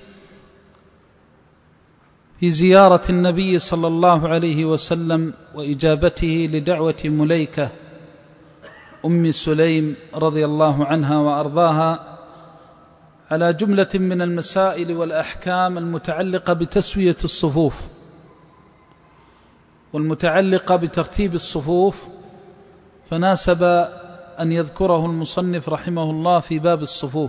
في زيارة النبي صلى الله عليه وسلم وإجابته لدعوة مليكة أم سليم رضي الله عنها وأرضاها على جملة من المسائل والأحكام المتعلقة بتسوية الصفوف والمتعلقة بترتيب الصفوف، فناسب أن يذكره المصنف رحمه الله في باب الصفوف.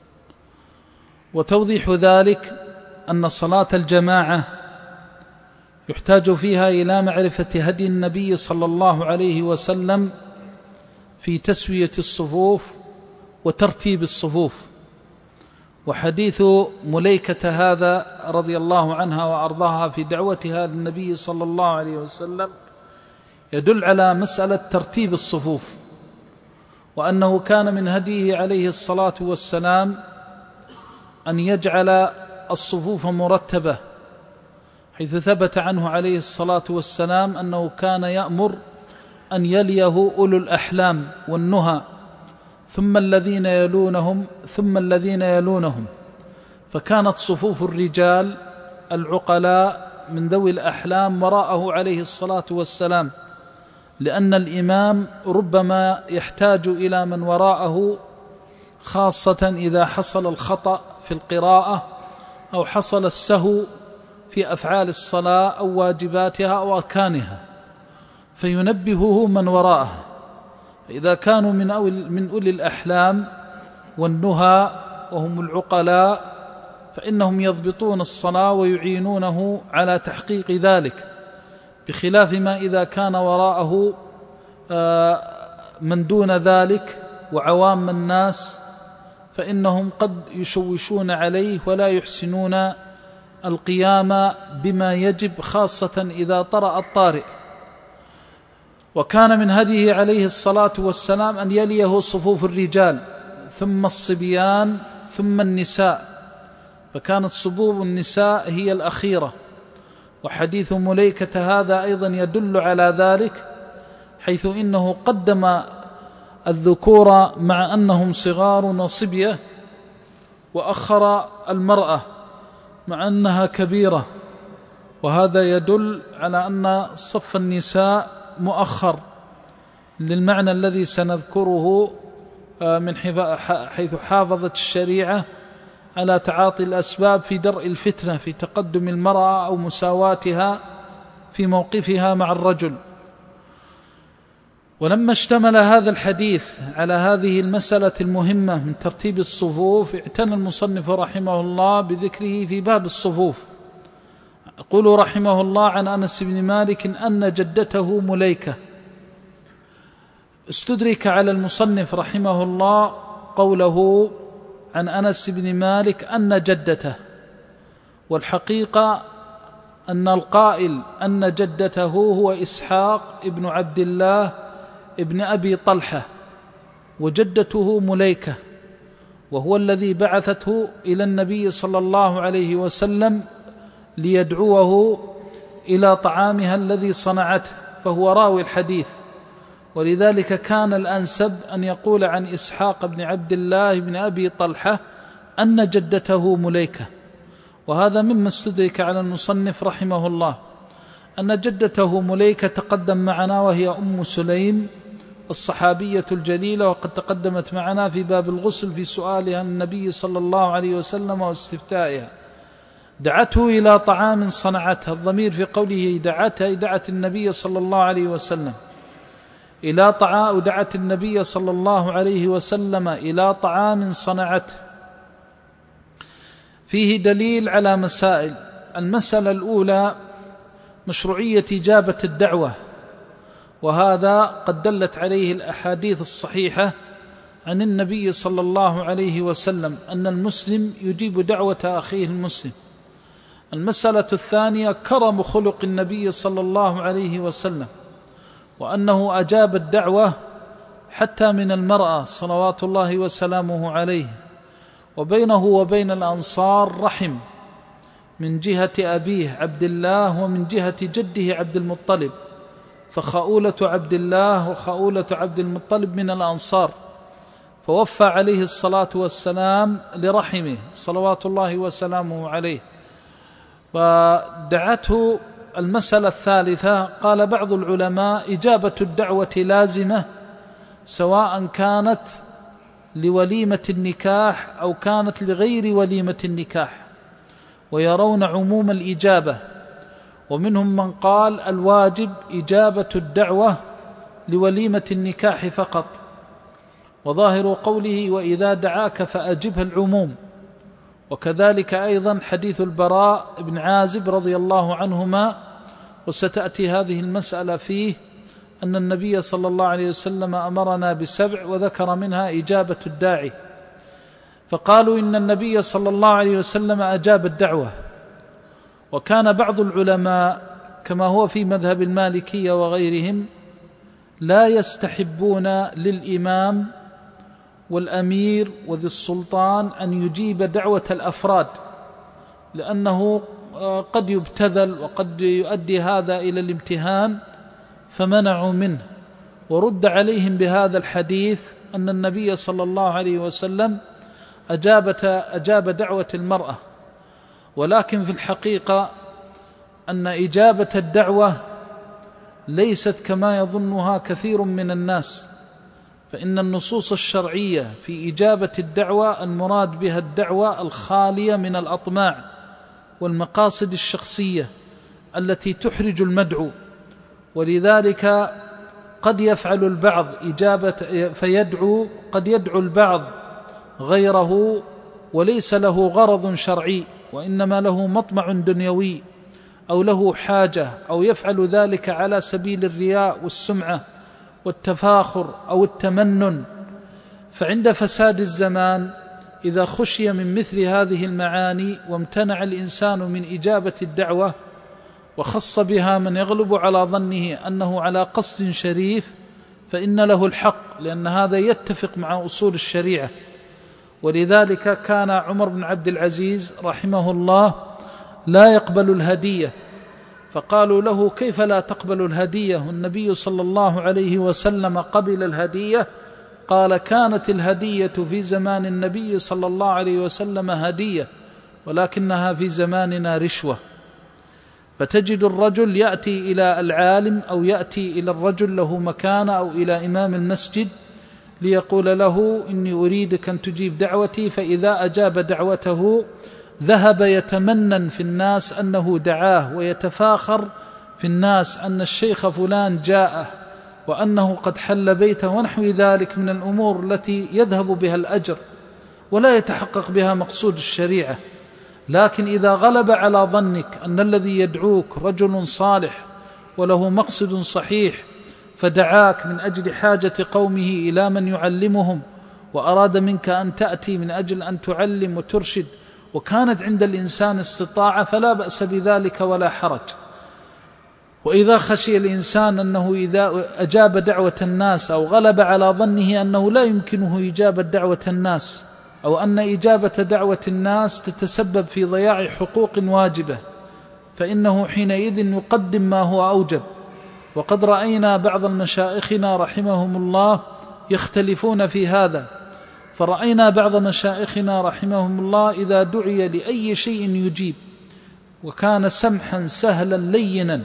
وتوضيح ذلك أن صلاة الجماعة يحتاج فيها إلى معرفة هدي النبي صلى الله عليه وسلم في تسوية الصفوف وترتيب الصفوف. وحديث مليكة هذا رضي الله عنها وأرضاها في دعوتها للنبي صلى الله عليه وسلم يدل على مسألة ترتيب الصفوف، وأنه كان من هديه عليه الصلاة والسلام أن يجعل الصفوف مرتبة، حيث ثبت عنه عليه الصلاة والسلام أنه كان يأمر أن يليه أولو الأحلام والنهى ثم الذين يلونهم ثم الذين يلونهم، فكانت صفوف الرجال العقلاء من ذوي الأحلام وراءه عليه الصلاة والسلام، لأن الإمام ربما يحتاج إلى من وراءه، خاصة إذا حصل الخطأ في القراءة أو حصل السهو في أفعال الصلاة أو واجباتها أو أركانها، فينبهه من وراءه. فإذا كانوا من أول من أولي الأحلام والنهى وهم العقلاء فإنهم يضبطون الصلاة ويعينونه على تحقيق ذلك، بخلاف ما إذا كان وراءه من دون ذلك وعوام الناس، فإنهم قد يشوشون عليه ولا يحسنون القيام بما يجب، خاصة إذا طرأ الطارئ. وكان من هديه عليه الصلاة والسلام أن يليه صفوف الرجال ثم الصبيان ثم النساء، فكانت صفوف النساء هي الأخيرة. وحديث مليكة هذا أيضا يدل على ذلك، حيث إنه قدم الذكور مع أنهم صغار وصبية، وأخر المرأة مع أنها كبيرة، وهذا يدل على أن صف النساء مؤخر للمعنى الذي سنذكره من حيث حافظت الشريعة على تعاطي الأسباب في درء الفتنة في تقدم المرأة أو مساواتها في موقفها مع الرجل. ولما اشتمل هذا الحديث على هذه المسألة المهمة من ترتيب الصفوف، اعتنى المصنف رحمه الله بذكره في باب الصفوف. يقول رحمه الله عن أنس بن مالك أن جدته مليكة. استدرك على المصنف رحمه الله قوله عن أنس بن مالك أن جدته، والحقيقة أن القائل أن جدته هو إسحاق ابن عبد الله ابن أبي طلحة، وجدته مليكة، وهو الذي بعثته إلى النبي صلى الله عليه وسلم ليدعوه إلى طعامها الذي صنعته، فهو راوي الحديث. ولذلك كان الأنسب أن يقول عن إسحاق بن عبد الله بن أبي طلحة أن جدته مليكة. وهذا مما استدرك على المصنف رحمه الله، أن جدته مليكة تقدم معنا، وهي أم سليم الصحابية الجليلة، وقد تقدمت معنا في باب الغسل في سؤالها النبي صلى الله عليه وسلم واستفتائها. دعته إلى طعام صنعته، الضمير في قوله دعته دعت النبي صلى الله عليه وسلم إلى طعام دعت النبي صلى الله عليه وسلم إلى طعام صنعته، فيه دليل على مسائل. المسألة الأولى مشروعية إجابة الدعوة، وهذا قد دلت عليه الأحاديث الصحيحة عن النبي صلى الله عليه وسلم أن المسلم يجيب دعوة أخيه المسلم. المسألة الثانية كرم خلق النبي صلى الله عليه وسلم، وأنه أجاب الدعوة حتى من المرأة صلوات الله وسلامه عليه، وبينه وبين الأنصار رحم من جهة أبيه عبد الله ومن جهة جده عبد المطلب، فخؤولة عبد الله وخؤولة عبد المطلب من الأنصار، فوفى عليه الصلاة والسلام لرحمه صلوات الله وسلامه عليه. ودعته المسألة الثالثة، قال بعض العلماء إجابة الدعوة لازمة سواء كانت لوليمة النكاح أو كانت لغير وليمة النكاح، ويرون عموم الإجابة، ومنهم من قال الواجب إجابة الدعوة لوليمة النكاح فقط، وظاهر قوله وإذا دعاك فأجبها العموم. وكذلك أيضا حديث البراء بن عازب رضي الله عنهما، وستأتي هذه المسألة فيه، أن النبي صلى الله عليه وسلم أمرنا بسبع وذكر منها إجابة الداعي، فقالوا إن النبي صلى الله عليه وسلم أجاب الدعوة. وكان بعض العلماء كما هو في مذهب المالكية وغيرهم لا يستحبون للإمام والأمير وذي السلطان أن يجيب دعوة الأفراد، لأنه قد يبتذل وقد يؤدي هذا إلى الامتهان، فمنعوا منه. ورد عليهم بهذا الحديث أن النبي صلى الله عليه وسلم أجابت أجاب دعوة المرأة، ولكن في الحقيقة أن إجابة الدعوة ليست كما يظنها كثير من الناس، فإن النصوص الشرعية في إجابة الدعوة المراد بها الدعوة الخالية من الأطماع والمقاصد الشخصية التي تحرج المدعو. ولذلك قد يفعل البعض إجابة فيدعو قد يدعو البعض غيره وليس له غرض شرعي، وإنما له مطمع دنيوي أو له حاجة، أو يفعل ذلك على سبيل الرياء والسمعة والتفاخر أو التمنن. فعند فساد الزمان إذا خشي من مثل هذه المعاني وامتنع الإنسان من إجابة الدعوة، وخص بها من يغلب على ظنه أنه على قصد شريف، فإن له الحق، لأن هذا يتفق مع أصول الشريعة. ولذلك كان عمر بن عبد العزيز رحمه الله لا يقبل الهدية، فقالوا له كيف لا تقبل الهدية والنبي صلى الله عليه وسلم قبل الهدية؟ قال كانت الهدية في زمان النبي صلى الله عليه وسلم هدية، ولكنها في زماننا رشوة. فتجد الرجل يأتي إلى العالم أو يأتي إلى الرجل له مكانة أو إلى إمام المسجد ليقول له إني أريدك أن تجيب دعوتي، فإذا أجاب دعوته ذهب يتمنن في الناس أنه دعاه، ويتفاخر في الناس أن الشيخ فلان جاءه وأنه قد حل بيته ونحو ذلك من الأمور التي يذهب بها الأجر ولا يتحقق بها مقصود الشريعة. لكن إذا غلب على ظنك أن الذي يدعوك رجل صالح وله مقصد صحيح، فدعاك من أجل حاجة قومه إلى من يعلمهم، وأراد منك أن تأتي من أجل أن تعلم وترشد، وكانت عند الإنسان استطاعة، فلا بأس بذلك ولا حرج. وإذا خشي الإنسان أنه إذا أجاب دعوة الناس أو غلب على ظنه أنه لا يمكنه إجابة دعوة الناس، أو أن إجابة دعوة الناس تتسبب في ضياع حقوق واجبة، فإنه حينئذ يقدم ما هو أوجب. وقد رأينا بعض المشايخنا رحمهم الله يختلفون في هذا، فرأينا بعض مشايخنا رحمهم الله إذا دعي لأي شيء يجيب، وكان سمحا سهلا لينا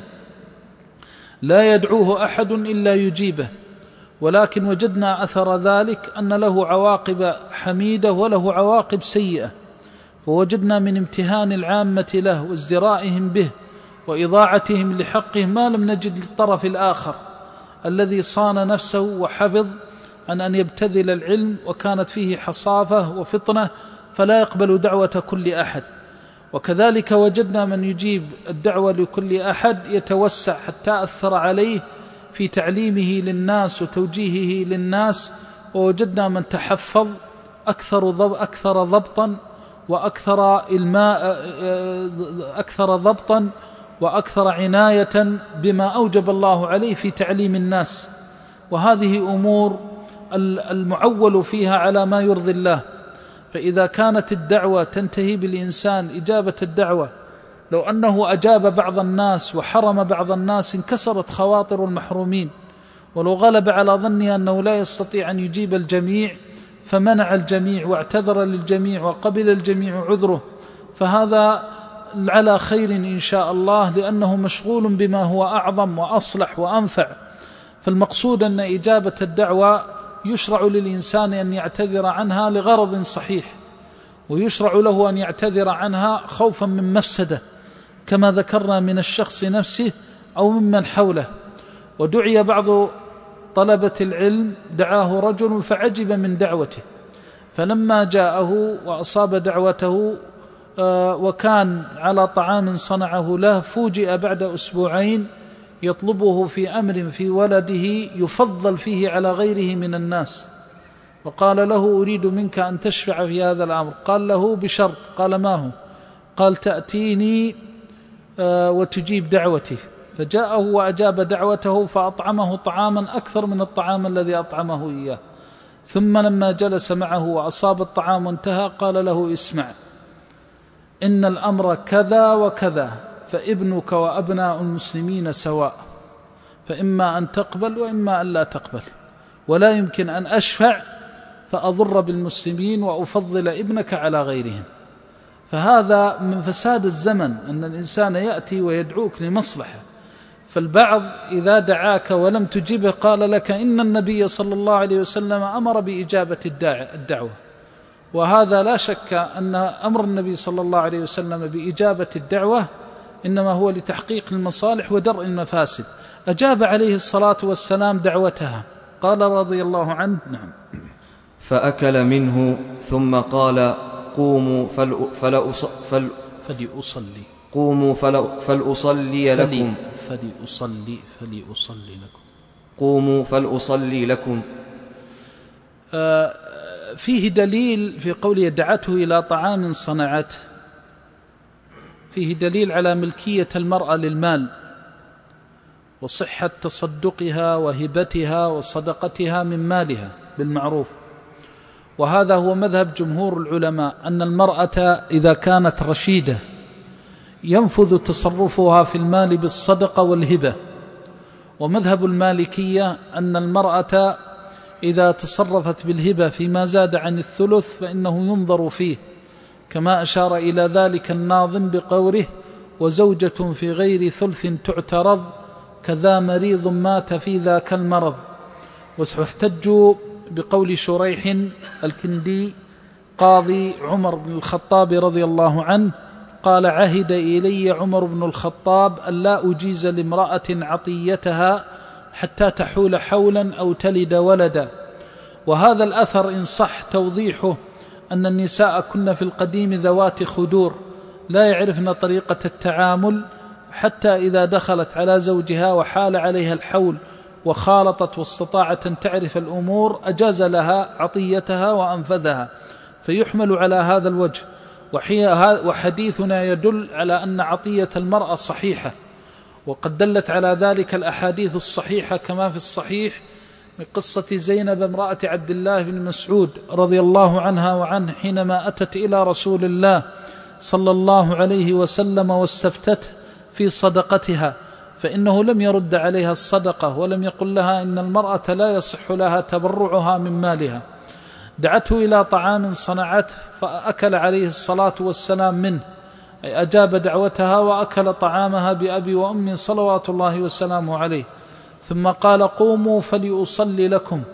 لا يدعوه أحد إلا يجيبه، ولكن وجدنا أثر ذلك أن له عواقب حميدة وله عواقب سيئة. ووجدنا من امتهان العامة له وازدرائهم به وإضاعتهم لحقه ما لم نجد للطرف الآخر الذي صان نفسه وحفظ عن أن يبتذل العلم، وكانت فيه حصافة وفطنة، فلا يقبل دعوة كل أحد. وكذلك وجدنا من يجيب الدعوة لكل أحد يتوسع حتى أثر عليه في تعليمه للناس وتوجيهه للناس، ووجدنا من تحفظ أكثر أكثر ضبطا وأكثر الماء أكثر ضبطا وأكثر عناية بما أوجب الله عليه في تعليم الناس. وهذه أمور المعول فيها على ما يرضي الله. فإذا كانت الدعوة تنتهي بالإنسان إجابة الدعوة، لو أنه أجاب بعض الناس وحرم بعض الناس انكسرت خواطر المحرومين، ولو غلب على ظني أنه لا يستطيع أن يجيب الجميع فمنع الجميع واعتذر للجميع وقبل الجميع عذره، فهذا على خير إن شاء الله، لأنه مشغول بما هو أعظم وأصلح وأنفع. فالمقصود أن إجابة الدعوة يشرع للإنسان أن يعتذر عنها لغرض صحيح، ويشرع له أن يعتذر عنها خوفا من مفسدة كما ذكرنا من الشخص نفسه أو ممن حوله. ودعي بعض طلبة العلم دعاه رجل فعجب من دعوته، فلما جاءه وأصاب دعوته وكان على طعام صنعه له فوجئ بعد أسبوعين يطلبه في أمر في ولده يفضل فيه على غيره من الناس، وقال له أريد منك أن تشفع في هذا الأمر. قال له بشرط. قال ما هو؟ قال تأتيني وتجيب دعوتي. فجاءه وأجاب دعوته فأطعمه طعاما أكثر من الطعام الذي أطعمه إياه. ثم لما جلس معه وأصاب الطعام وانتهى قال له اسمع، إن الأمر كذا وكذا، فابنك وأبناء المسلمين سواء، فإما أن تقبل وإما أن لا تقبل، ولا يمكن أن أشفع فأضر بالمسلمين وأفضل ابنك على غيرهم. فهذا من فساد الزمن أن الإنسان يأتي ويدعوك لمصلحة، فالبعض إذا دعاك ولم تجبه قال لك إن النبي صلى الله عليه وسلم أمر بإجابة الدعوة، وهذا لا شك أن أمر النبي صلى الله عليه وسلم بإجابة الدعوة إنما هو لتحقيق المصالح ودرء المفاسد. أجاب عليه الصلاة والسلام دعوتها. قال رضي الله عنه نعم فأكل منه ثم قال قوموا فلأص... فل... فلأصلي قوموا فل... فلأصلي لكم فلأصلي فلأصلي لكم قوموا فلأصلي لكم. آه فيه دليل في قوله دعته إلى طعام صنعته، فيه دليل على ملكية المرأة للمال وصحة تصدقها وهبتها وصدقتها من مالها بالمعروف. وهذا هو مذهب جمهور العلماء أن المرأة إذا كانت رشيدة ينفذ تصرفها في المال بالصدقة والهبة. ومذهب المالكية أن المرأة إذا تصرفت بالهبة فيما زاد عن الثلث فإنه ينظر فيه، كما أشار إلى ذلك الناظم بقوله وزوجة في غير ثلث تعترض كذا مريض مات في ذاك المرض. واحتجوا بقول شريح الكندي قاضي عمر بن الخطاب رضي الله عنه قال عهد إلي عمر بن الخطاب ألا أجيز لامرأة عطيتها حتى تحول حولا أو تلد ولدا. وهذا الأثر إن صح توضيحه أن النساء كن في القديم ذوات خدور لا يعرفن طريقة التعامل، حتى إذا دخلت على زوجها وحال عليها الحول وخالطت واستطاعت أن تعرف الأمور أجاز لها عطيتها وأنفذها، فيحمل على هذا الوجه. وحديثنا يدل على أن عطية المرأة صحيحة، وقد دلت على ذلك الأحاديث الصحيحة كما في الصحيح من قصة زينب امرأة عبد الله بن مسعود رضي الله عنها وعنه حينما أتت إلى رسول الله صلى الله عليه وسلم واستفتته في صدقتها، فإنه لم يرد عليها الصدقة ولم يقل لها إن المرأة لا يصح لها تبرعها من مالها. دعته إلى طعام صنعته فأكل عليه الصلاة والسلام منه، أي أجاب دعوتها وأكل طعامها بأبي وأمي صلوات الله وسلامه عليه. ثم قال قوموا فليصلي لكم.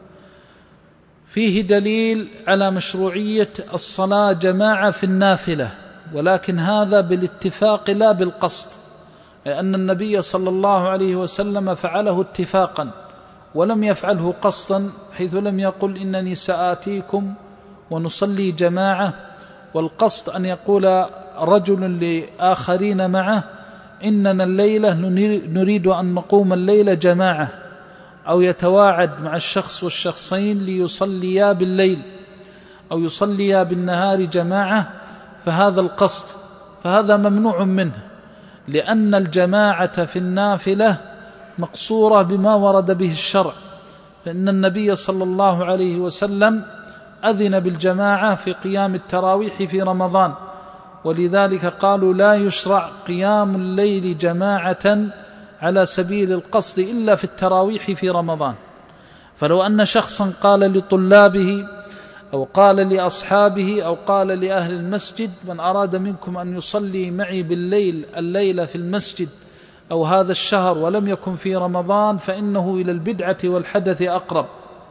فيه دليل على مشروعية الصلاة جماعة في النافلة، ولكن هذا بالاتفاق لا بالقصد، أي أن النبي صلى الله عليه وسلم فعله اتفاقا ولم يفعله قصدا، حيث لم يقل إنني سآتيكم ونصلي جماعة، والقصد أن يقول رجل لآخرين معه: إننا الليلة نريد أن نقوم الليلة جماعة، أو يتواعد مع الشخص والشخصين ليصليا بالليل أو يصليا بالنهار جماعة، فهذا القصد، فهذا ممنوع منه، لأن الجماعة في النافلة مقصورة بما ورد به الشرع، فإن النبي صلى الله عليه وسلم أذن بالجماعة في قيام التراويح في رمضان، ولذلك قالوا لا يشرع قيام الليل جماعة على سبيل القصد إلا في التراويح في رمضان. فلو أن شخصا قال لطلابه أو قال لأصحابه أو قال لأهل المسجد: من أراد منكم أن يصلي معي بالليل الليلة في المسجد أو هذا الشهر ولم يكن في رمضان، فإنه إلى البدعة والحدث أقرب،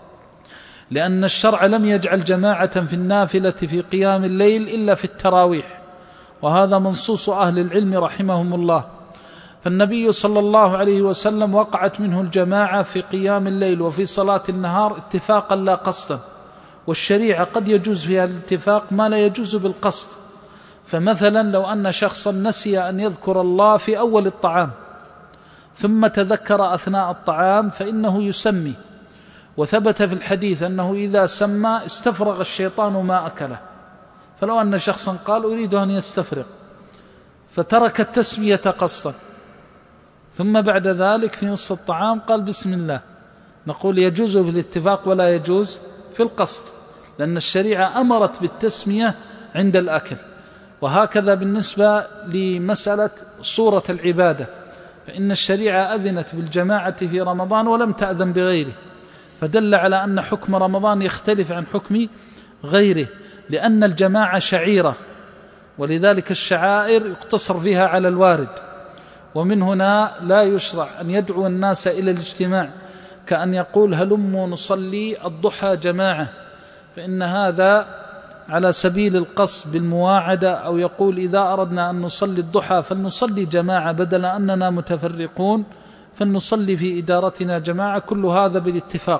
لأن الشرع لم يجعل جماعة في النافلة في قيام الليل إلا في التراويح، وهذا منصوص أهل العلم رحمهم الله. فالنبي صلى الله عليه وسلم وقعت منه الجماعة في قيام الليل وفي صلاة النهار اتفاقا لا قصدا، والشريعة قد يجوز فيها الاتفاق ما لا يجوز بالقصد. فمثلا لو أن شخصا نسي أن يذكر الله في أول الطعام ثم تذكر أثناء الطعام فإنه يسمي، وثبت في الحديث أنه إذا سمى استفرغ الشيطان ما أكله. فلو أن شخصا قال أريد أن يستفرغ فترك التسمية قصدا، ثم بعد ذلك في نصف الطعام قال بسم الله، نقول يجوز بالاتفاق ولا يجوز في القصد، لأن الشريعة أمرت بالتسمية عند الأكل. وهكذا بالنسبة لمسألة صورة العبادة، فإن الشريعة أذنت بالجماعة في رمضان ولم تأذن بغيره، فدل على أن حكم رمضان يختلف عن حكم غيره، لأن الجماعة شعيرة، ولذلك الشعائر يقتصر فيها على الوارد. ومن هنا لا يشرع أن يدعو الناس إلى الاجتماع، كأن يقول هلموا نصلي الضحى جماعة، فإن هذا على سبيل القصد بالمواعدة، أو يقول إذا أردنا أن نصلي الضحى فلنصلي جماعة بدل أننا متفرقون فلنصلي في إدارتنا جماعة، كل هذا بالاتفاق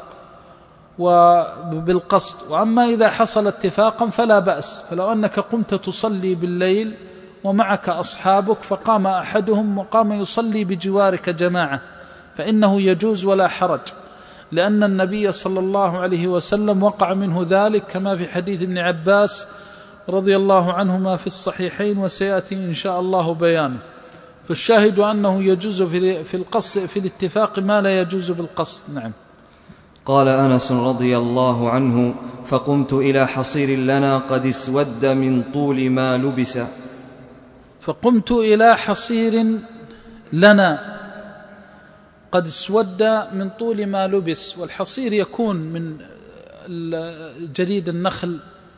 وبالقصد. وأما إذا حصل اتفاقا فلا بأس، فلو أنك قمت تصلي بالليل ومعك أصحابك فقام أحدهم وقام يصلي بجوارك جماعة فإنه يجوز ولا حرج، لأن النبي صلى الله عليه وسلم وقع منه ذلك كما في حديث ابن عباس رضي الله عنهما في الصحيحين، وسيأتي إن شاء الله بيانه. فالشاهد أنه يجوز في القصد في الاتفاق ما لا يجوز بالقصد. نعم. قال أنس رضي الله عنه: فقمت إلى حصير لنا قد اسود من طول ما لبس. فقمت إلى حصير لنا قد اسود من طول ما لبس، والحصير يكون من جريد النخل،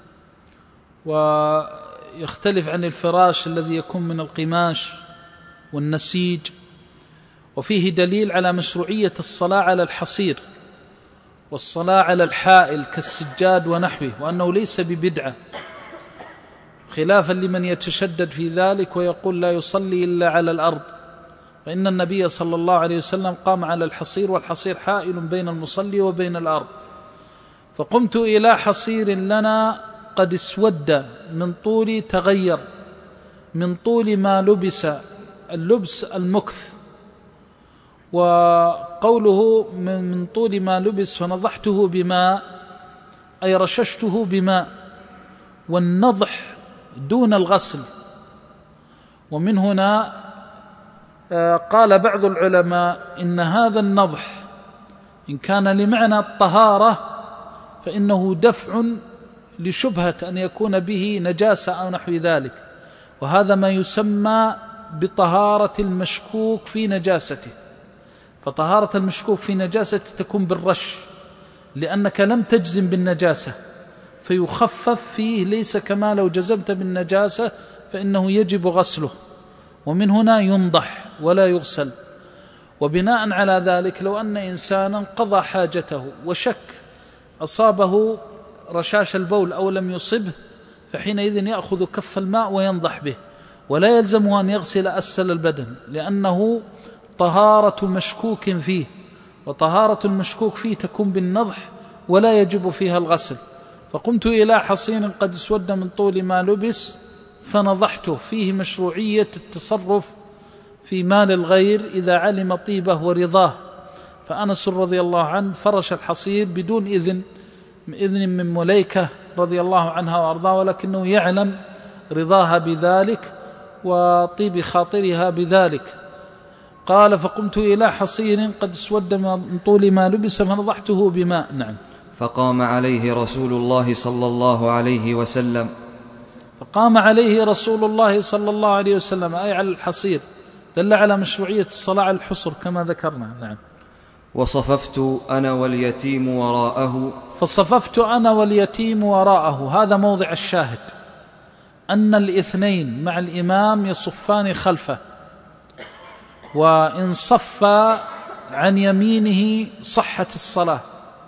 ويختلف عن الفراش الذي يكون من القماش والنسيج، وفيه دليل على مشروعية الصلاة على الحصير والصلاة على الحائل كالسجاد ونحوه، وأنه ليس ببدعة، خلافا لمن يتشدد في ذلك ويقول لا يصلي إلا على الأرض، فإن النبي صلى الله عليه وسلم قام على الحصير، والحصير حائل بين المصلي وبين الأرض. فقمت إلى حصير لنا قد اسود من طول تغير، من طول ما لبس، اللبس المكث، وقوله من طول ما لبس فنضحته بماء أي رششته بماء، والنضح دون الغسل. ومن هنا قال بعض العلماء إن هذا النضح إن كان لمعنى الطهارة فإنه دفع لشبهة أن يكون به نجاسة أو نحو ذلك، وهذا ما يسمى بطهارة المشكوك في نجاسته. فطهارة المشكوك في نجاسته تكون بالرش، لأنك لم تجزم بالنجاسة، فيخفف فيه، ليس كما لو جزمت بالنجاسة فإنه يجب غسله، ومن هنا ينضح ولا يغسل. وبناء على ذلك لو أن إنسانا قضى حاجته وشك أصابه رشاش البول أو لم يصبه، فحينئذ يأخذ كف الماء وينضح به، ولا يلزمه أن يغسل أسفل البدن، لأنه طهارة مشكوك فيه، وطهارة المشكوك فيه تكون بالنضح ولا يجب فيها الغسل. فقمت إلى حصين قد اسود من طول ما لبس فنضحته، فيه مشروعية التصرف في مال الغير إذا علم طيبه ورضاه. فأنس رضي الله عنه فرش الحصير بدون إذن إذن من مليكة رضي الله عنها وأرضاه، ولكنه يعلم رضاها بذلك وطيب خاطرها بذلك. قال: فقمت إلى حصير قد اسود من طول ما لبس فنضحته بماء. نعم. فقام عليه رسول الله صلى الله عليه وسلم فقام عليه رسول الله صلى الله عليه وسلم، أي على الحصير، دل على مشروعية الصلاة على الحصر كما ذكرنا. نعم. وصففت أنا واليتيم وراءه فصففت أنا واليتيم وراءه، هذا موضع الشاهد، أن الاثنين مع الإمام يصفان خلفه، وإن صف عن يمينه صحت الصلاة،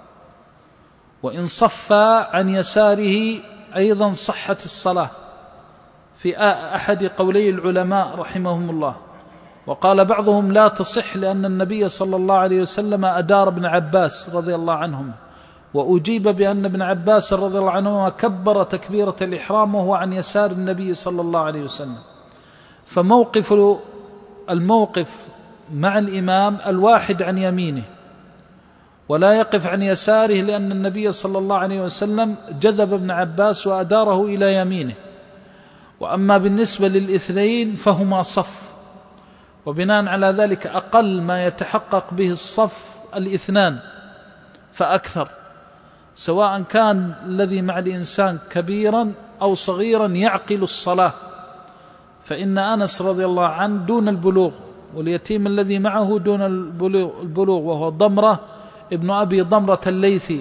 وإن صف عن يساره أيضا صحت الصلاة، في أحد قولي العلماء رحمهم الله. وقال بعضهم لا تصح، لأن النبي صلى الله عليه وسلم أدار ابن عباس رضي الله عنهما، وأجيب بأن ابن عباس رضي الله عنهما كبر تكبيرة الإحرام وهو عن يسار النبي صلى الله عليه وسلم. فموقف الموقف مع الإمام الواحد عن يمينه، ولا يقف عن يساره، لأن النبي صلى الله عليه وسلم جذب ابن عباس وأداره إلى يمينه. وأما بالنسبة للاثنين فهما صف، وبناء على ذلك أقل ما يتحقق به الصف الاثنان فأكثر، سواء كان الذي مع الإنسان كبيرا أو صغيرا يعقل الصلاة. فإن أنس رضي الله عنه دون البلوغ، واليتيم الذي معه دون البلوغ، وهو ضمرة ابن أبي ضمرة الليثي،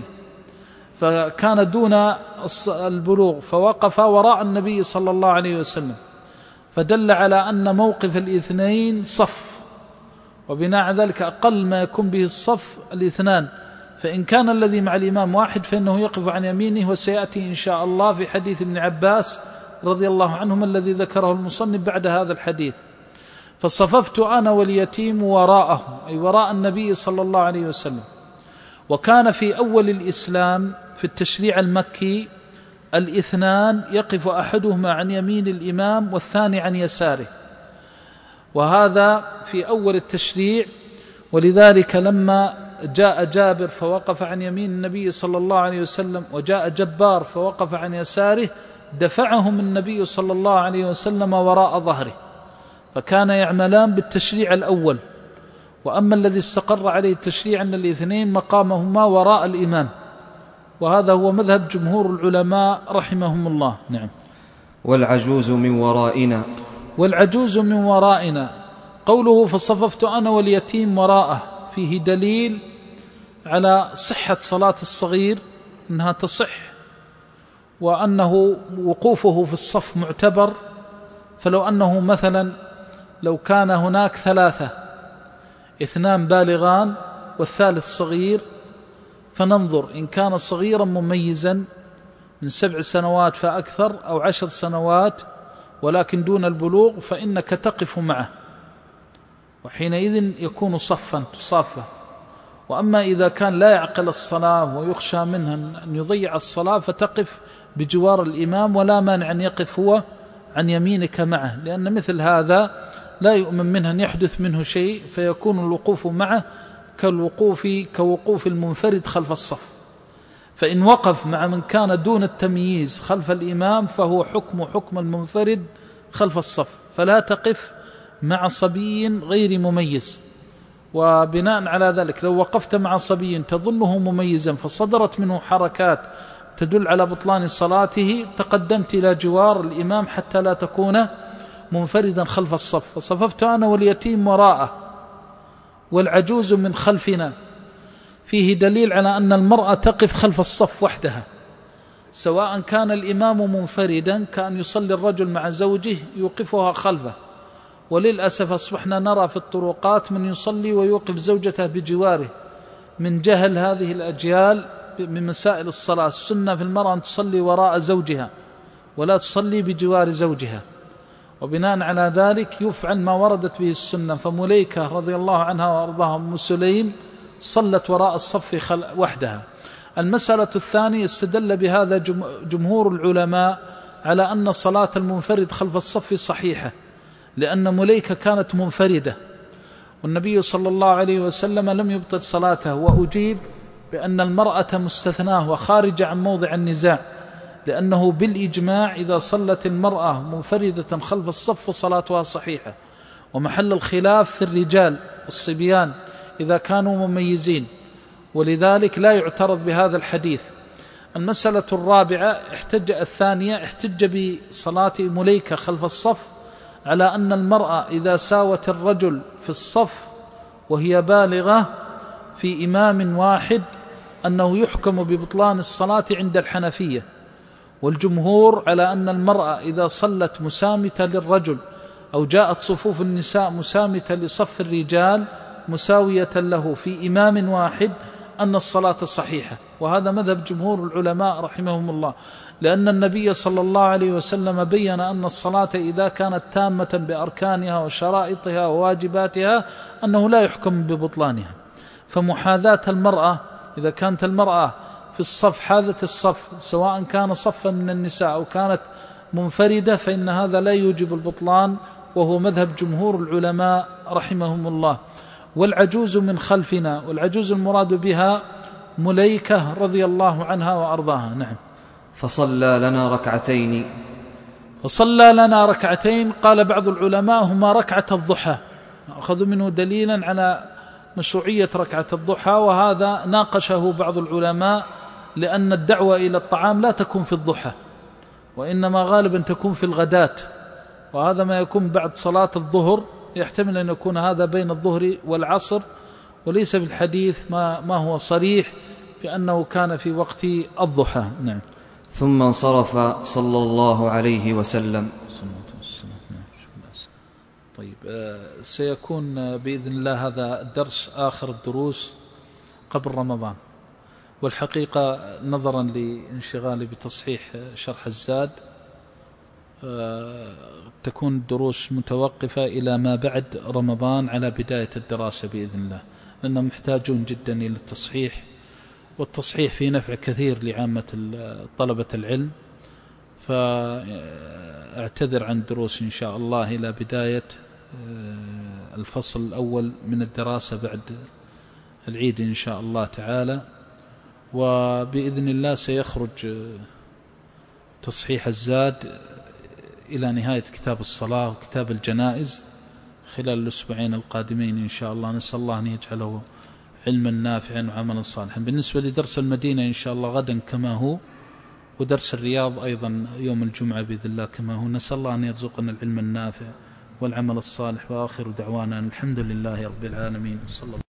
فكان دون البلوغ، فوقف وراء النبي صلى الله عليه وسلم، فدل على أن موقف الاثنين صف، وبناء على ذلك أقل ما يكون به الصف الاثنان. فإن كان الذي مع الإمام واحد فإنه يقف عن يمينه، وسيأتي إن شاء الله في حديث ابن عباس رضي الله عنهما الذي ذكره المصنف بعد هذا الحديث. فصففت أنا واليتيم وراءه، أي وراء النبي صلى الله عليه وسلم. وكان في أول الإسلام في التشريع المكي الاثنان يقف أحدهما عن يمين الإمام والثاني عن يساره، وهذا في أول التشريع. ولذلك لما جاء جابر فوقف عن يمين النبي صلى الله عليه وسلم، وجاء جبار فوقف عن يساره، دفعهم النبي صلى الله عليه وسلم وراء ظهره، فكان يعملان بالتشريع الأول. وأما الذي استقر عليه التشريع أن الاثنين مقامهما وراء الإمام، وهذا هو مذهب جمهور العلماء رحمهم الله. نعم. والعجوز من ورائنا والعجوز من ورائنا، قوله فصففت أنا واليتيم وراءه فيه دليل على صحة صلاة الصغير، أنها تصح، وأنه وقوفه في الصف معتبر. فلو أنه مثلا لو كان هناك ثلاثة، اثنان بالغان والثالث صغير، فننظر إن كان صغيرا مميزا من سبع سنوات فأكثر أو عشر سنوات ولكن دون البلوغ، فإنك تقف معه، وحينئذ يكون صفا تصافه. وأما إذا كان لا يعقل الصلاة ويخشى منه أن يضيع الصلاة، فتقف بجوار الإمام، ولا مانع أن يقف هو عن يمينك معه، لأن مثل هذا لا يؤمن منه أن يحدث منه شيء، فيكون الوقوف معه كالوقوف كوقوف المنفرد خلف الصف. فإن وقف مع من كان دون التمييز خلف الإمام فهو حكم حكم المنفرد خلف الصف، فلا تقف مع صبي غير مميز. وبناء على ذلك لو وقفت مع صبي تظنه مميزا فصدرت منه حركات تدل على بطلان صلاته، تقدمت إلى جوار الإمام حتى لا تكون منفردا خلف الصف. فصففت أنا واليتيم وراءه والعجوز من خلفنا، فيه دليل على أن المرأة تقف خلف الصف وحدها، سواء كان الإمام منفردا كأن يصلي الرجل مع زوجه يوقفها خلفه. وللأسف أصبحنا نرى في الطرقات من يصلي ويوقف زوجته بجواره، من جهل هذه الأجيال من مسائل الصلاة. السنة في المرأة أن تصلي وراء زوجها ولا تصلي بجوار زوجها، وبناء على ذلك يفعل ما وردت به السنة. فمليكة رضي الله عنها وأرضاها أم سليم صلت وراء الصف وحدها. المسألة الثانية استدل بهذا جمهور العلماء على أن صلاة المنفرد خلف الصف صحيحة، لأن مليكة كانت منفردة والنبي صلى الله عليه وسلم لم يبطل صلاته. وأجيب بأن المرأة مستثناه وخارجة عن موضع النزاع، لأنه بالإجماع إذا صلت المرأة منفردة خلف الصف صلاتها صحيحة، ومحل الخلاف في الرجال الصبيان إذا كانوا مميزين، ولذلك لا يعترض بهذا الحديث. المسألة الرابعة احتج الثانية احتج بصلاة مليكة خلف الصف على أن المرأة إذا ساوت الرجل في الصف وهي بالغة في إمام واحد أنه يحكم ببطلان الصلاة عند الحنفية، والجمهور على أن المرأة إذا صلت مسامتة للرجل أو جاءت صفوف النساء مسامتة لصف الرجال مساوية له في إمام واحد أن الصلاة صحيحة. وهذا مذهب جمهور العلماء رحمهم الله، لأن النبي صلى الله عليه وسلم بيّن أن الصلاة إذا كانت تامة بأركانها وشرائطها وواجباتها أنه لا يحكم ببطلانها. فمحاذاة المرأة إذا كانت المرأة في الصف حاذة الصف سواء كان صفا من النساء أو كانت منفردة فإن هذا لا يوجب البطلان، وهو مذهب جمهور العلماء رحمهم الله. والعجوز من خلفنا، والعجوز المراد بها مليكة رضي الله عنها وأرضاها. نعم. فصلى لنا ركعتين فصلى لنا ركعتين قال بعض العلماء هما ركعة الضحى، أخذوا منه دليلا على مشروعية ركعة الضحى، وهذا ناقشه بعض العلماء لأن الدعوة إلى الطعام لا تكون في الضحى وإنما غالبا تكون في الغداة، وهذا ما يكون بعد صلاة الظهر، يحتمل أن يكون هذا بين الظهر والعصر، وليس في الحديث ما, ما هو صريح في أنه كان في وقت الضحى. نعم. ثم انصرف صلى الله عليه وسلم. طيب، سيكون بإذن الله هذا الدرس آخر الدروس قبل رمضان، والحقيقة نظرا لانشغالي بتصحيح شرح الزاد تكون الدروس متوقفة إلى ما بعد رمضان على بداية الدراسة بإذن الله، لأنهم محتاجون جدا إلى التصحيح، والتصحيح فيه نفع كثير لعامة طلبة العلم. فاعتذر عن الدروس إن شاء الله إلى بداية الفصل الأول من الدراسة بعد العيد إن شاء الله تعالى. وبإذن الله سيخرج تصحيح الزاد إلى نهاية كتاب الصلاة وكتاب الجنائز خلال الأسبوعين القادمين إن شاء الله. نسأل الله أن يجعله علما نافعا وعملا صالحا. بالنسبة لدرس المدينة إن شاء الله غدا كما هو، ودرس الرياض أيضا يوم الجمعة بإذن الله كما هو. نسأل الله أن يرزقنا العلم النافع والعمل الصالح. وآخر دعوانا الحمد لله رب العالمين. صلى الله